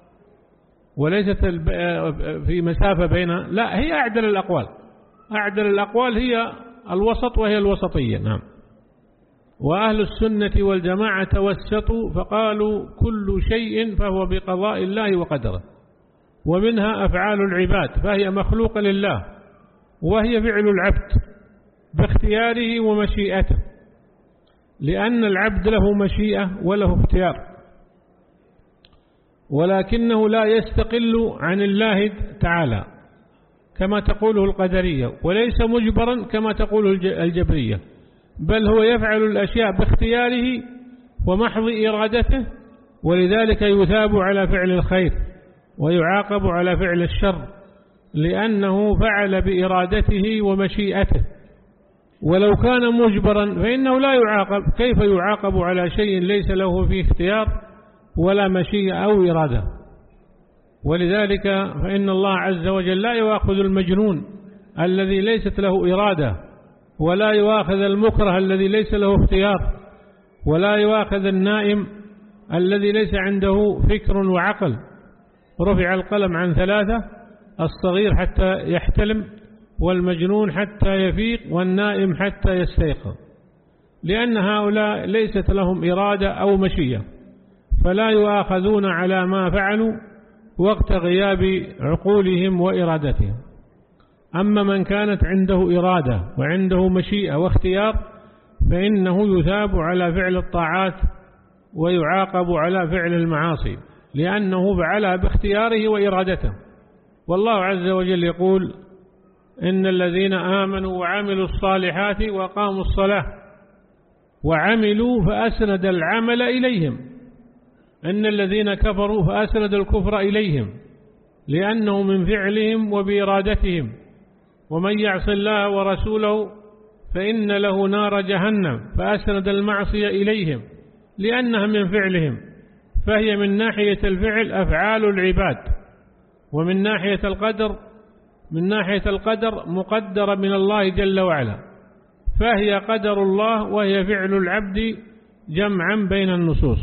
وليست في مسافة بين، لا، هي أعدل الأقوال. أعدل الأقوال هي الوسط، وهي الوسطية. نعم. وأهل السنة والجماعة توسطوا، فقالوا كل شيء فهو بقضاء الله وقدره، ومنها أفعال العباد، فهي مخلوقة لله، وهي فعل العبد باختياره ومشيئته، لأن العبد له مشيئة وله اختيار، ولكنه لا يستقل عن الله تعالى كما تقوله القدرية، وليس مجبرا كما تقوله الجبرية، بل هو يفعل الأشياء باختياره ومحض إرادته، ولذلك يثاب على فعل الخير ويعاقب على فعل الشر، لأنه فعل بإرادته ومشيئته. ولو كان مجبرا فإنه لا يعاقب. كيف يعاقب على شيء ليس له فيه اختيار ولا مشيئة أو إرادة؟ ولذلك فإن الله عز وجل لا يؤاخذ المجنون الذي ليست له إرادة، ولا يؤاخذ المكره الذي ليس له اختيار، ولا يؤاخذ النائم الذي ليس عنده فكر وعقل. رفع القلم عن ثلاثة: الصغير حتى يحتلم، والمجنون حتى يفيق، والنائم حتى يستيقظ، لأن هؤلاء ليست لهم إرادة أو مشيئة، فلا يؤاخذون على ما فعلوا وقت غياب عقولهم وإرادتهم. أما من كانت عنده إرادة وعنده مشيئة واختيار، فإنه يثاب على فعل الطاعات ويعاقب على فعل المعاصي، لأنه فعلها باختياره وإرادته. والله عز وجل يقول: إن الذين آمنوا وعملوا الصالحات وقاموا الصلاة وعملوا، فأسند العمل إليهم. إن الذين كفروا فأسند الكفر إليهم، لأنه من فعلهم وبإرادتهم. ومن يعص الله ورسوله فإن له نار جهنم، فأسند المعصية إليهم، لأنها من فعلهم. فهي من ناحية الفعل أفعال العباد، ومن ناحية القدر من ناحية القدر مقدرة من الله جل وعلا، فهي قدر الله وهي فعل العبد جمعا بين النصوص.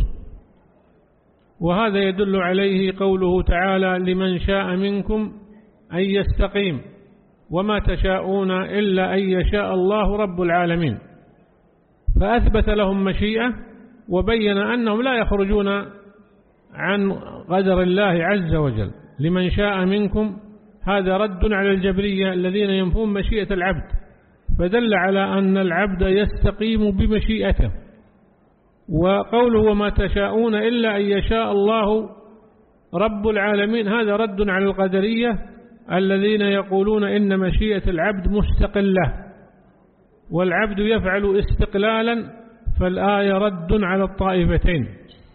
وهذا يدل عليه قوله تعالى: لمن شاء منكم أن يستقيم وما تشاءون إلا أن يشاء الله رب العالمين. فأثبت لهم مشيئة، وبين أنهم لا يخرجون عن قدر الله عز وجل. لمن شاء منكم هذا رد على الجبرية الذين ينفون مشيئة العبد، فدل على أن العبد يستقيم بمشيئته. وقوله وما تشاءون إلا أن يشاء الله رب العالمين هذا رد على القدرية الذين يقولون إن مشيئة العبد مستقلة والعبد يفعل استقلالا، فالآية رد على الطائفتين.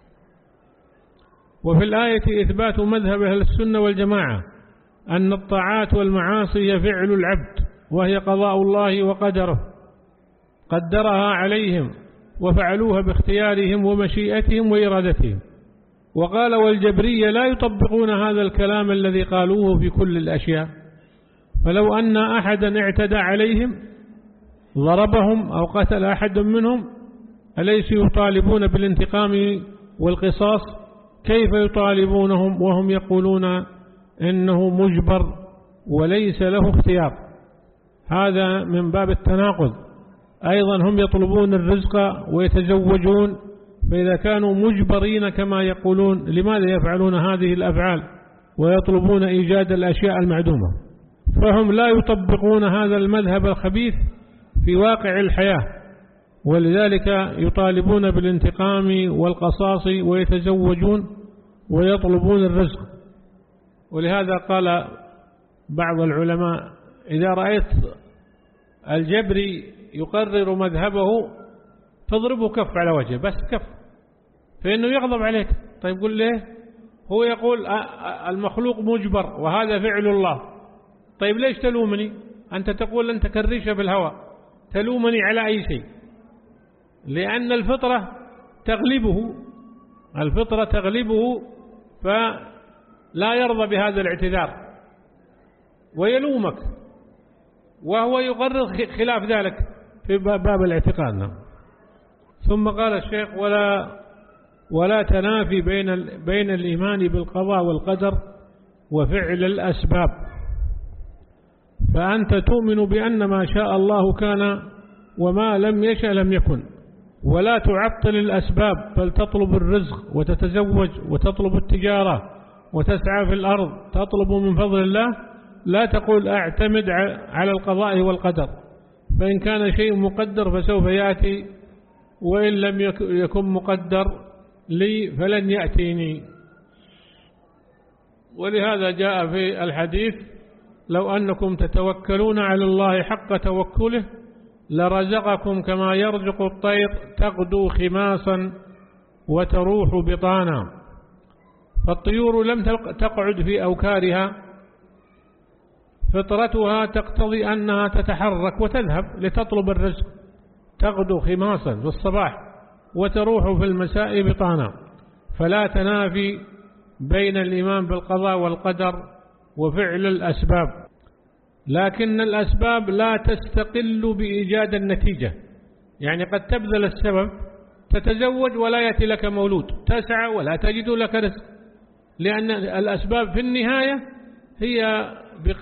وفي الآية إثبات مذهب أهل السنة والجماعة أن الطاعات والمعاصي هي فعل العبد، وهي قضاء الله وقدره، قدرها عليهم وفعلوها باختيارهم ومشيئتهم وإرادتهم. وقال والجبرية لا يطبقون هذا الكلام الذي قالوه في كل الأشياء، فلو أن أحدا اعتدى عليهم ضربهم أو قتل أحد منهم أليس يطالبون بالانتقام والقصاص؟ كيف يطالبونهم وهم يقولون إنه مجبر وليس له اختيار؟ هذا من باب التناقض. أيضا هم يطلبون الرزق ويتزوجون، فإذا كانوا مجبرين كما يقولون لماذا يفعلون هذه الأفعال ويطلبون إيجاد الأشياء المعدومة؟ فهم لا يطبقون هذا المذهب الخبيث في واقع الحياة، ولذلك يطالبون بالانتقام والقصاص ويتزوجون ويطلبون الرزق. ولهذا قال بعض العلماء إذا رأيت الجبري يقرر مذهبه تضربه كف على وجهه، بس كف، فإنه يغضب عليك. طيب قل ليه؟ هو يقول المخلوق مجبر وهذا فعل الله. طيب ليش تلومني؟ أنت تقول أنت كالريشة بالهواء، تلومني على أي شيء؟ لأن الفطرة تغلبه، الفطرة تغلبه فلا يرضى بهذا الاعتذار ويلومك، وهو يقرر خلاف ذلك في باب الاعتقاد. ثم قال الشيخ ولا ولا تنافي بين بين الإيمان بالقضاء والقدر وفعل الأسباب، فأنت تؤمن بأن ما شاء الله كان وما لم يشأ لم يكن، ولا تعطل الأسباب بل تطلب الرزق وتتزوج وتطلب التجارة وتسعى في الأرض تطلب من فضل الله. لا تقول أعتمد على القضاء والقدر، فإن كان شيء مقدر فسوف يأتي، وإن لم يكن مقدر لي فلن يأتيني. ولهذا جاء في الحديث لو أنكم تتوكلون على الله حق توكله لرزقكم كما يرزق الطير تغدو خماصا وتروح بطانا. فالطيور لم تقعد في أوكارها، فطرتها تقتضي أنها تتحرك وتذهب لتطلب الرزق، تغدو خماصا في الصباح وتروح في المساء بطانا. فلا تنافي بين الإيمان بالقضاء والقدر وفعل الأسباب، لكن الأسباب لا تستقل بإيجاد النتيجة. يعني قد تبذل السبب، تتزوج ولا يأتي لك مولود، تسعى ولا تجد لك رزق، لأن الأسباب في النهاية هي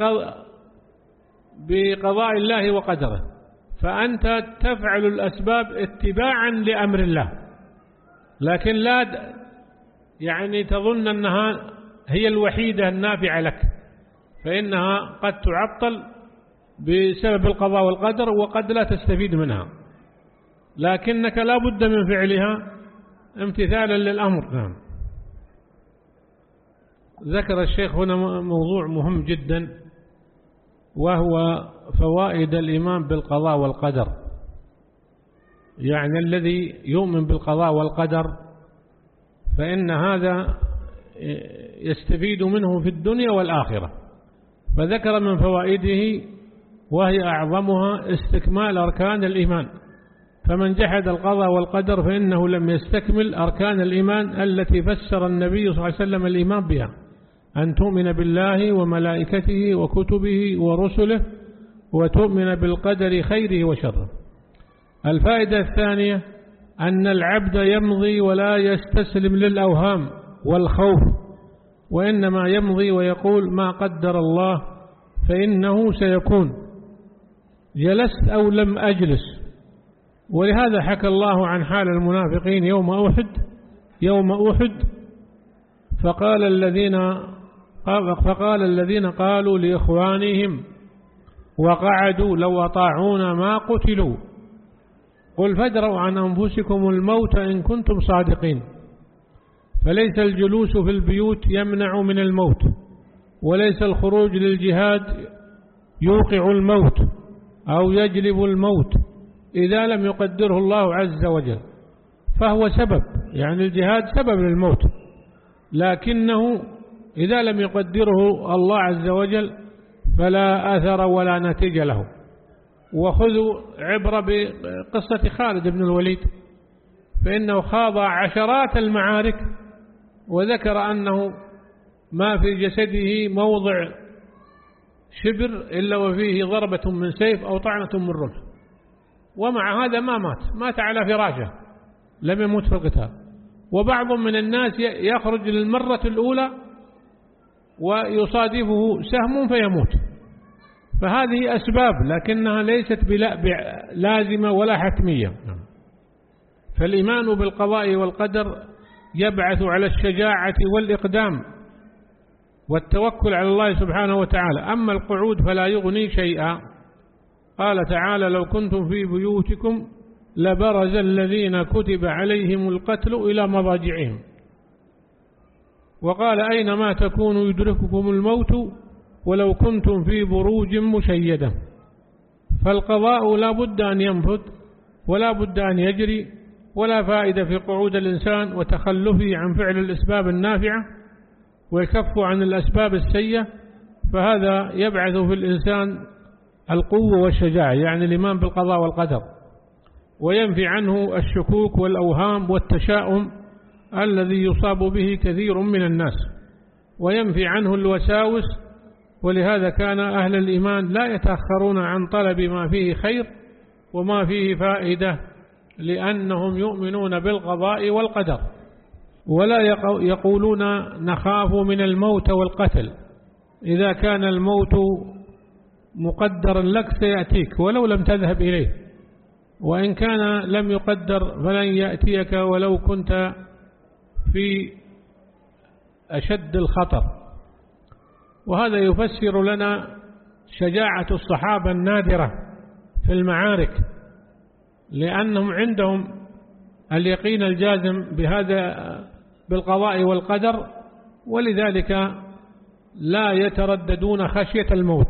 بقضاء الله وقدره، فأنت تفعل الأسباب اتباعا لأمر الله، لكن لا يعني تظن أنها هي الوحيدة النافعة لك، فإنها قد تعطل بسبب القضاء والقدر وقد لا تستفيد منها، لكنك لا بد من فعلها امتثالا للأمر. نعم. ذكر الشيخ هنا موضوع مهم جدا، وهو فوائد الإيمان بالقضاء والقدر. يعني الذي يؤمن بالقضاء والقدر فإن هذا يستفيد منه في الدنيا والآخرة. فذكر من فوائده وهي أعظمها استكمال أركان الإيمان، فمن جحد القضاء والقدر فإنه لم يستكمل أركان الإيمان التي فسر النبي صلى الله عليه وسلم الإيمان بها: أن تؤمن بالله وملائكته وكتبه ورسله وتؤمن بالقدر خيره وشره. الفائدة الثانية أن العبد يمضي ولا يستسلم للأوهام والخوف، وإنما يمضي ويقول ما قدر الله فإنه سيكون، جلست أو لم أجلس. ولهذا حكى الله عن حال المنافقين يوم أحد يوم أحد فقال الذين فقال الذين قالوا لإخوانهم وقعدوا لو أطاعونا ما قتلوا قل فادروا عن أنفسكم الموت إن كنتم صادقين. فليس الجلوس في البيوت يمنع من الموت، وليس الخروج للجهاد يوقع الموت أو يجلب الموت إذا لم يقدره الله عز وجل، فهو سبب، يعني الجهاد سبب للموت، لكنه إذا لم يقدره الله عز وجل فلا أثر ولا نتيجة له. وخذوا عبرة بقصة خالد بن الوليد، فإنه خاض عشرات المعارك، وذكر أنه ما في جسده موضع شبر إلا وفيه ضربة من سيف أو طعنة من رمح، ومع هذا ما مات، مات على فراشه، لم يموت في القتال. وبعض من الناس يخرج للمرة الأولى ويصادفه سهم فيموت، فهذه أسباب لكنها ليست لازمة ولا حتمية. فالإيمان بالقضاء والقدر يبعث على الشجاعة والإقدام والتوكل على الله سبحانه وتعالى. أما القعود فلا يغني شيئا. قال تعالى: لو كنتم في بيوتكم لبرز الذين كتب عليهم القتل إلى مضاجعهم. وقال: أينما تكونوا يدرككم الموت ولو كنتم في بروج مشيدة. فالقضاء لا بد أن ينفذ ولا بد أن يجري، ولا فائدة في قعود الإنسان وتخلفه عن فعل الأسباب النافعة ويكف عن الأسباب السيئة، فهذا يبعث في الإنسان القوة والشجاعة، يعني الإيمان بالقضاء والقدر، وينفي عنه الشكوك والأوهام والتشاؤم الذي يصاب به كثير من الناس، وينفي عنه الوساوس. ولهذا كان أهل الإيمان لا يتأخرون عن طلب ما فيه خير وما فيه فائدة، لأنهم يؤمنون بالقضاء والقدر، ولا يقولون نخاف من الموت والقتل. إذا كان الموت مقدرا لك سيأتيك ولو لم تذهب إليه، وإن كان لم يقدر فلن يأتيك ولو كنت في أشد الخطر. وهذا يفسر لنا شجاعة الصحابة النادرة في المعارك، لأنهم عندهم اليقين الجازم بهذا بالقضاء والقدر، ولذلك لا يترددون خشية الموت.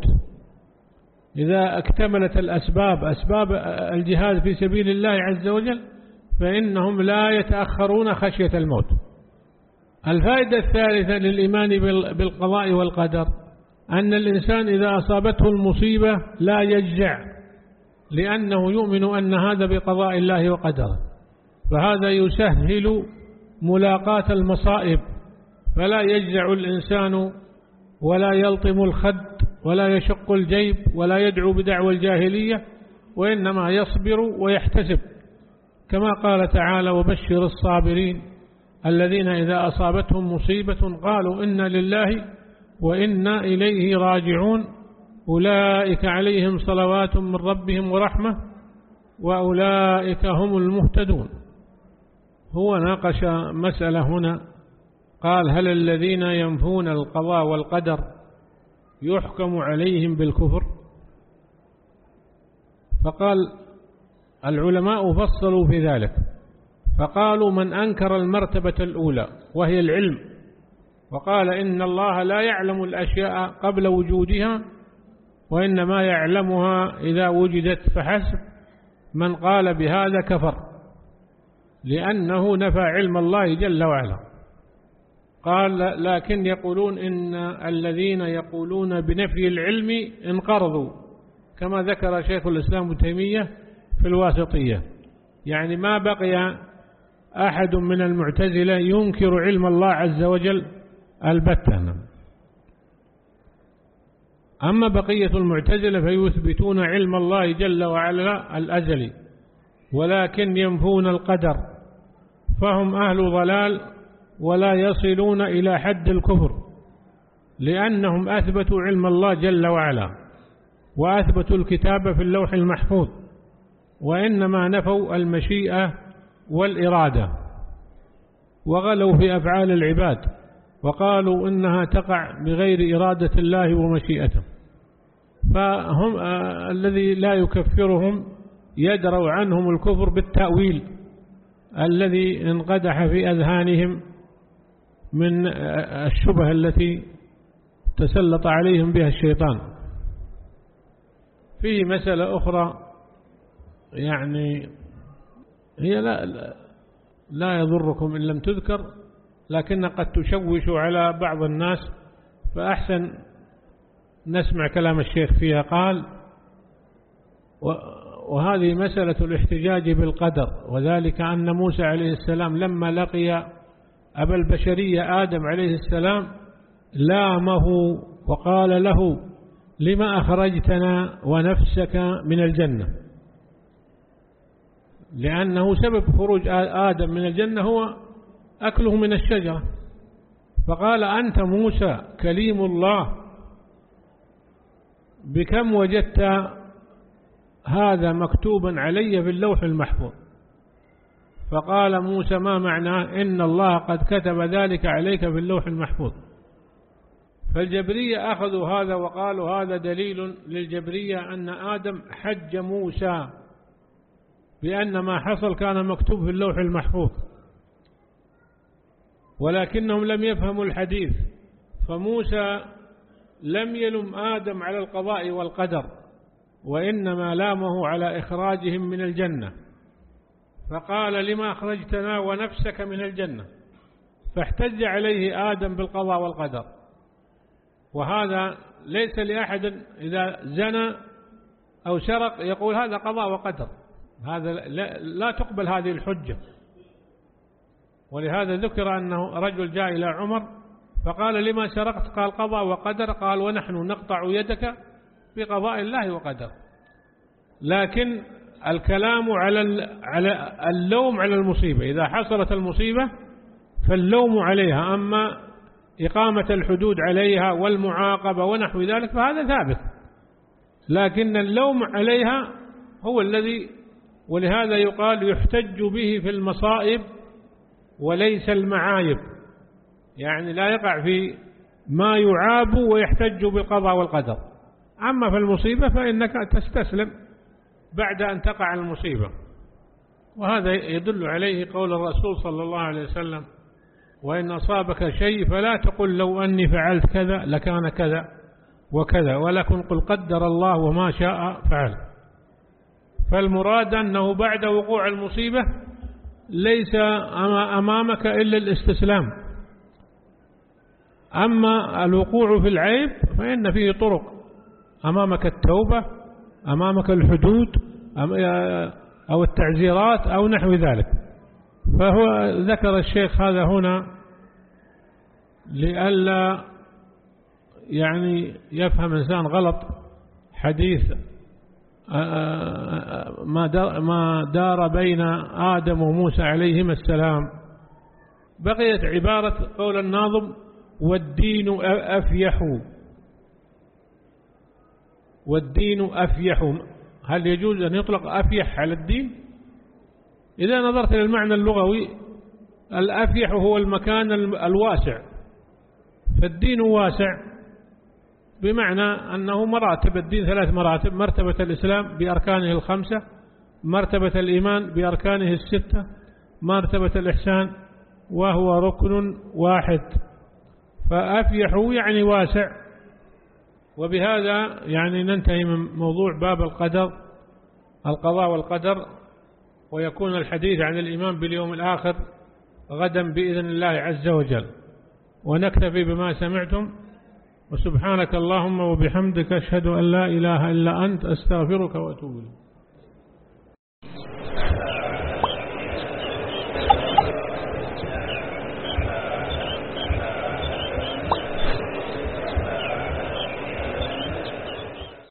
إذا اكتملت الأسباب، أسباب الجهاد في سبيل الله عز وجل، فإنهم لا يتأخرون خشية الموت. الفائدة الثالثة للإيمان بالقضاء والقدر أن الإنسان إذا أصابته المصيبة لا يجزع، لأنه يؤمن أن هذا بقضاء الله وقدره، فهذا يسهل ملاقاة المصائب، فلا يجزع الإنسان ولا يلطم الخد ولا يشق الجيب ولا يدعو بدعوى الجاهلية، وإنما يصبر ويحتسب، كما قال تعالى: وبشر الصابرين الذين إذا أصابتهم مصيبة قالوا إنا لله وإنا إليه راجعون أولئك عليهم صلوات من ربهم ورحمة وأولئك هم المهتدون. هو ناقش مسألة هنا، قال: هل الذين ينفون القضاء والقدر يحكم عليهم بالكفر؟ فقال العلماء فصلوا في ذلك، فقالوا: من أنكر المرتبة الأولى وهي العلم، وقال إن الله لا يعلم الأشياء قبل وجودها وإنما يعلمها إذا وجدت فحسب، من قال بهذا كفر، لأنه نفى علم الله جل وعلا. قال: لكن يقولون إن الذين يقولون بنفي العلم انقرضوا، كما ذكر شيخ الإسلام ابن تيمية في الواسطية، يعني ما بقي أحد من المعتزلة ينكر علم الله عز وجل البتة. أما بقية المعتزلة فيثبتون علم الله جل وعلا الأزلي، ولكن ينفون القدر، فهم أهل ضلال ولا يصلون إلى حد الكفر، لأنهم أثبتوا علم الله جل وعلا وأثبتوا الكتاب في اللوح المحفوظ، وإنما نفوا المشيئة والإرادة، وغلوا في أفعال العباد وقالوا إنها تقع بغير إرادة الله ومشيئته. فهم آه الذي لا يكفرهم يدروا عنهم الكفر بالتأويل الذي انقدح في أذهانهم من آه الشبه التي تسلط عليهم بها الشيطان. في مسألة أخرى يعني هي لا, لا يضركم إن لم تذكر، لكن قد تشوش على بعض الناس، فأحسن نسمع كلام الشيخ فيها. قال: وهذه مسألة الاحتجاج بالقدر، وذلك أن موسى عليه السلام لما لقي أبا البشرية آدم عليه السلام لامه وقال له: لما أخرجتنا ونفسك من الجنة؟ لأنه سبب خروج آدم من الجنة هو أكله من الشجرة. فقال: أنت موسى كليم الله، بكم وجدت هذا مكتوبا علي في اللوح المحفوظ؟ فقال موسى: ما معناه؟ إن الله قد كتب ذلك عليك في اللوح المحفوظ. فالجبرية أخذوا هذا وقالوا هذا دليل للجبرية أن آدم حج موسى، بأن ما حصل كان مكتوب في اللوح المحفوظ، ولكنهم لم يفهموا الحديث. فموسى لم يلم آدم على القضاء والقدر، وإنما لامه على إخراجهم من الجنة، فقال: لما أخرجتنا ونفسك من الجنة؟ فاحتج عليه آدم بالقضاء والقدر. وهذا ليس لأحد إذا زنى أو سرق يقول هذا قضاء وقدر، هذا لا, لا تقبل هذه الحجة. ولهذا ذكر أنه رجل جاء إلى عمر فقال: لما سرقت؟ قال: قضاء وقدر. قال: ونحن نقطع يدك بقضاء الله وقدر. لكن الكلام على على اللوم على المصيبة، إذا حصلت المصيبة فاللوم عليها، أما إقامة الحدود عليها والمعاقبة ونحو ذلك فهذا ثابت، لكن اللوم عليها هو الذي، ولهذا يقال يحتج به في المصائب وليس المعايب، يعني لا يقع في ما يعاب ويحتج بالقضاء والقدر. أما في المصيبة فإنك تستسلم بعد أن تقع المصيبة. وهذا يدل عليه قول الرسول صلى الله عليه وسلم: وإن أصابك شيء فلا تقل لو أني فعلت كذا لكان كذا وكذا، ولكن قل قدر الله وما شاء فعل. فالمراد أنه بعد وقوع المصيبة ليس أمامك إلا الاستسلام. أما الوقوع في العيب فإن فيه طرق، أمامك التوبة، أمامك الحدود أو التعزيرات أو نحو ذلك. فهو ذكر الشيخ هذا هنا لئلا يعني يفهم إنسان غلط حديث ما دار بين آدم وموسى عليهما السلام. بقيت عبارة قول الناظم: والدين أفيح. والدين أفيح، هل يجوز أن يطلق أفيح على الدين؟ إذا نظرت إلى المعنى اللغوي الأفيح هو المكان الواسع، فالدين واسع بمعنى أنه مراتب. الدين ثلاث مراتب: مرتبة الإسلام بأركانه الخمسة، مرتبة الإيمان بأركانه الستة، مرتبة الإحسان وهو ركن واحد. فأفيح يعني واسع. وبهذا يعني ننتهي من موضوع باب القدر، القضاء والقدر، ويكون الحديث عن الإيمان باليوم الآخر غدا بإذن الله عز وجل. ونكتفي بما سمعتم، وسبحانك اللهم وبحمدك أشهد أن لا إله إلا أنت أستغفرك وأتوب إليك.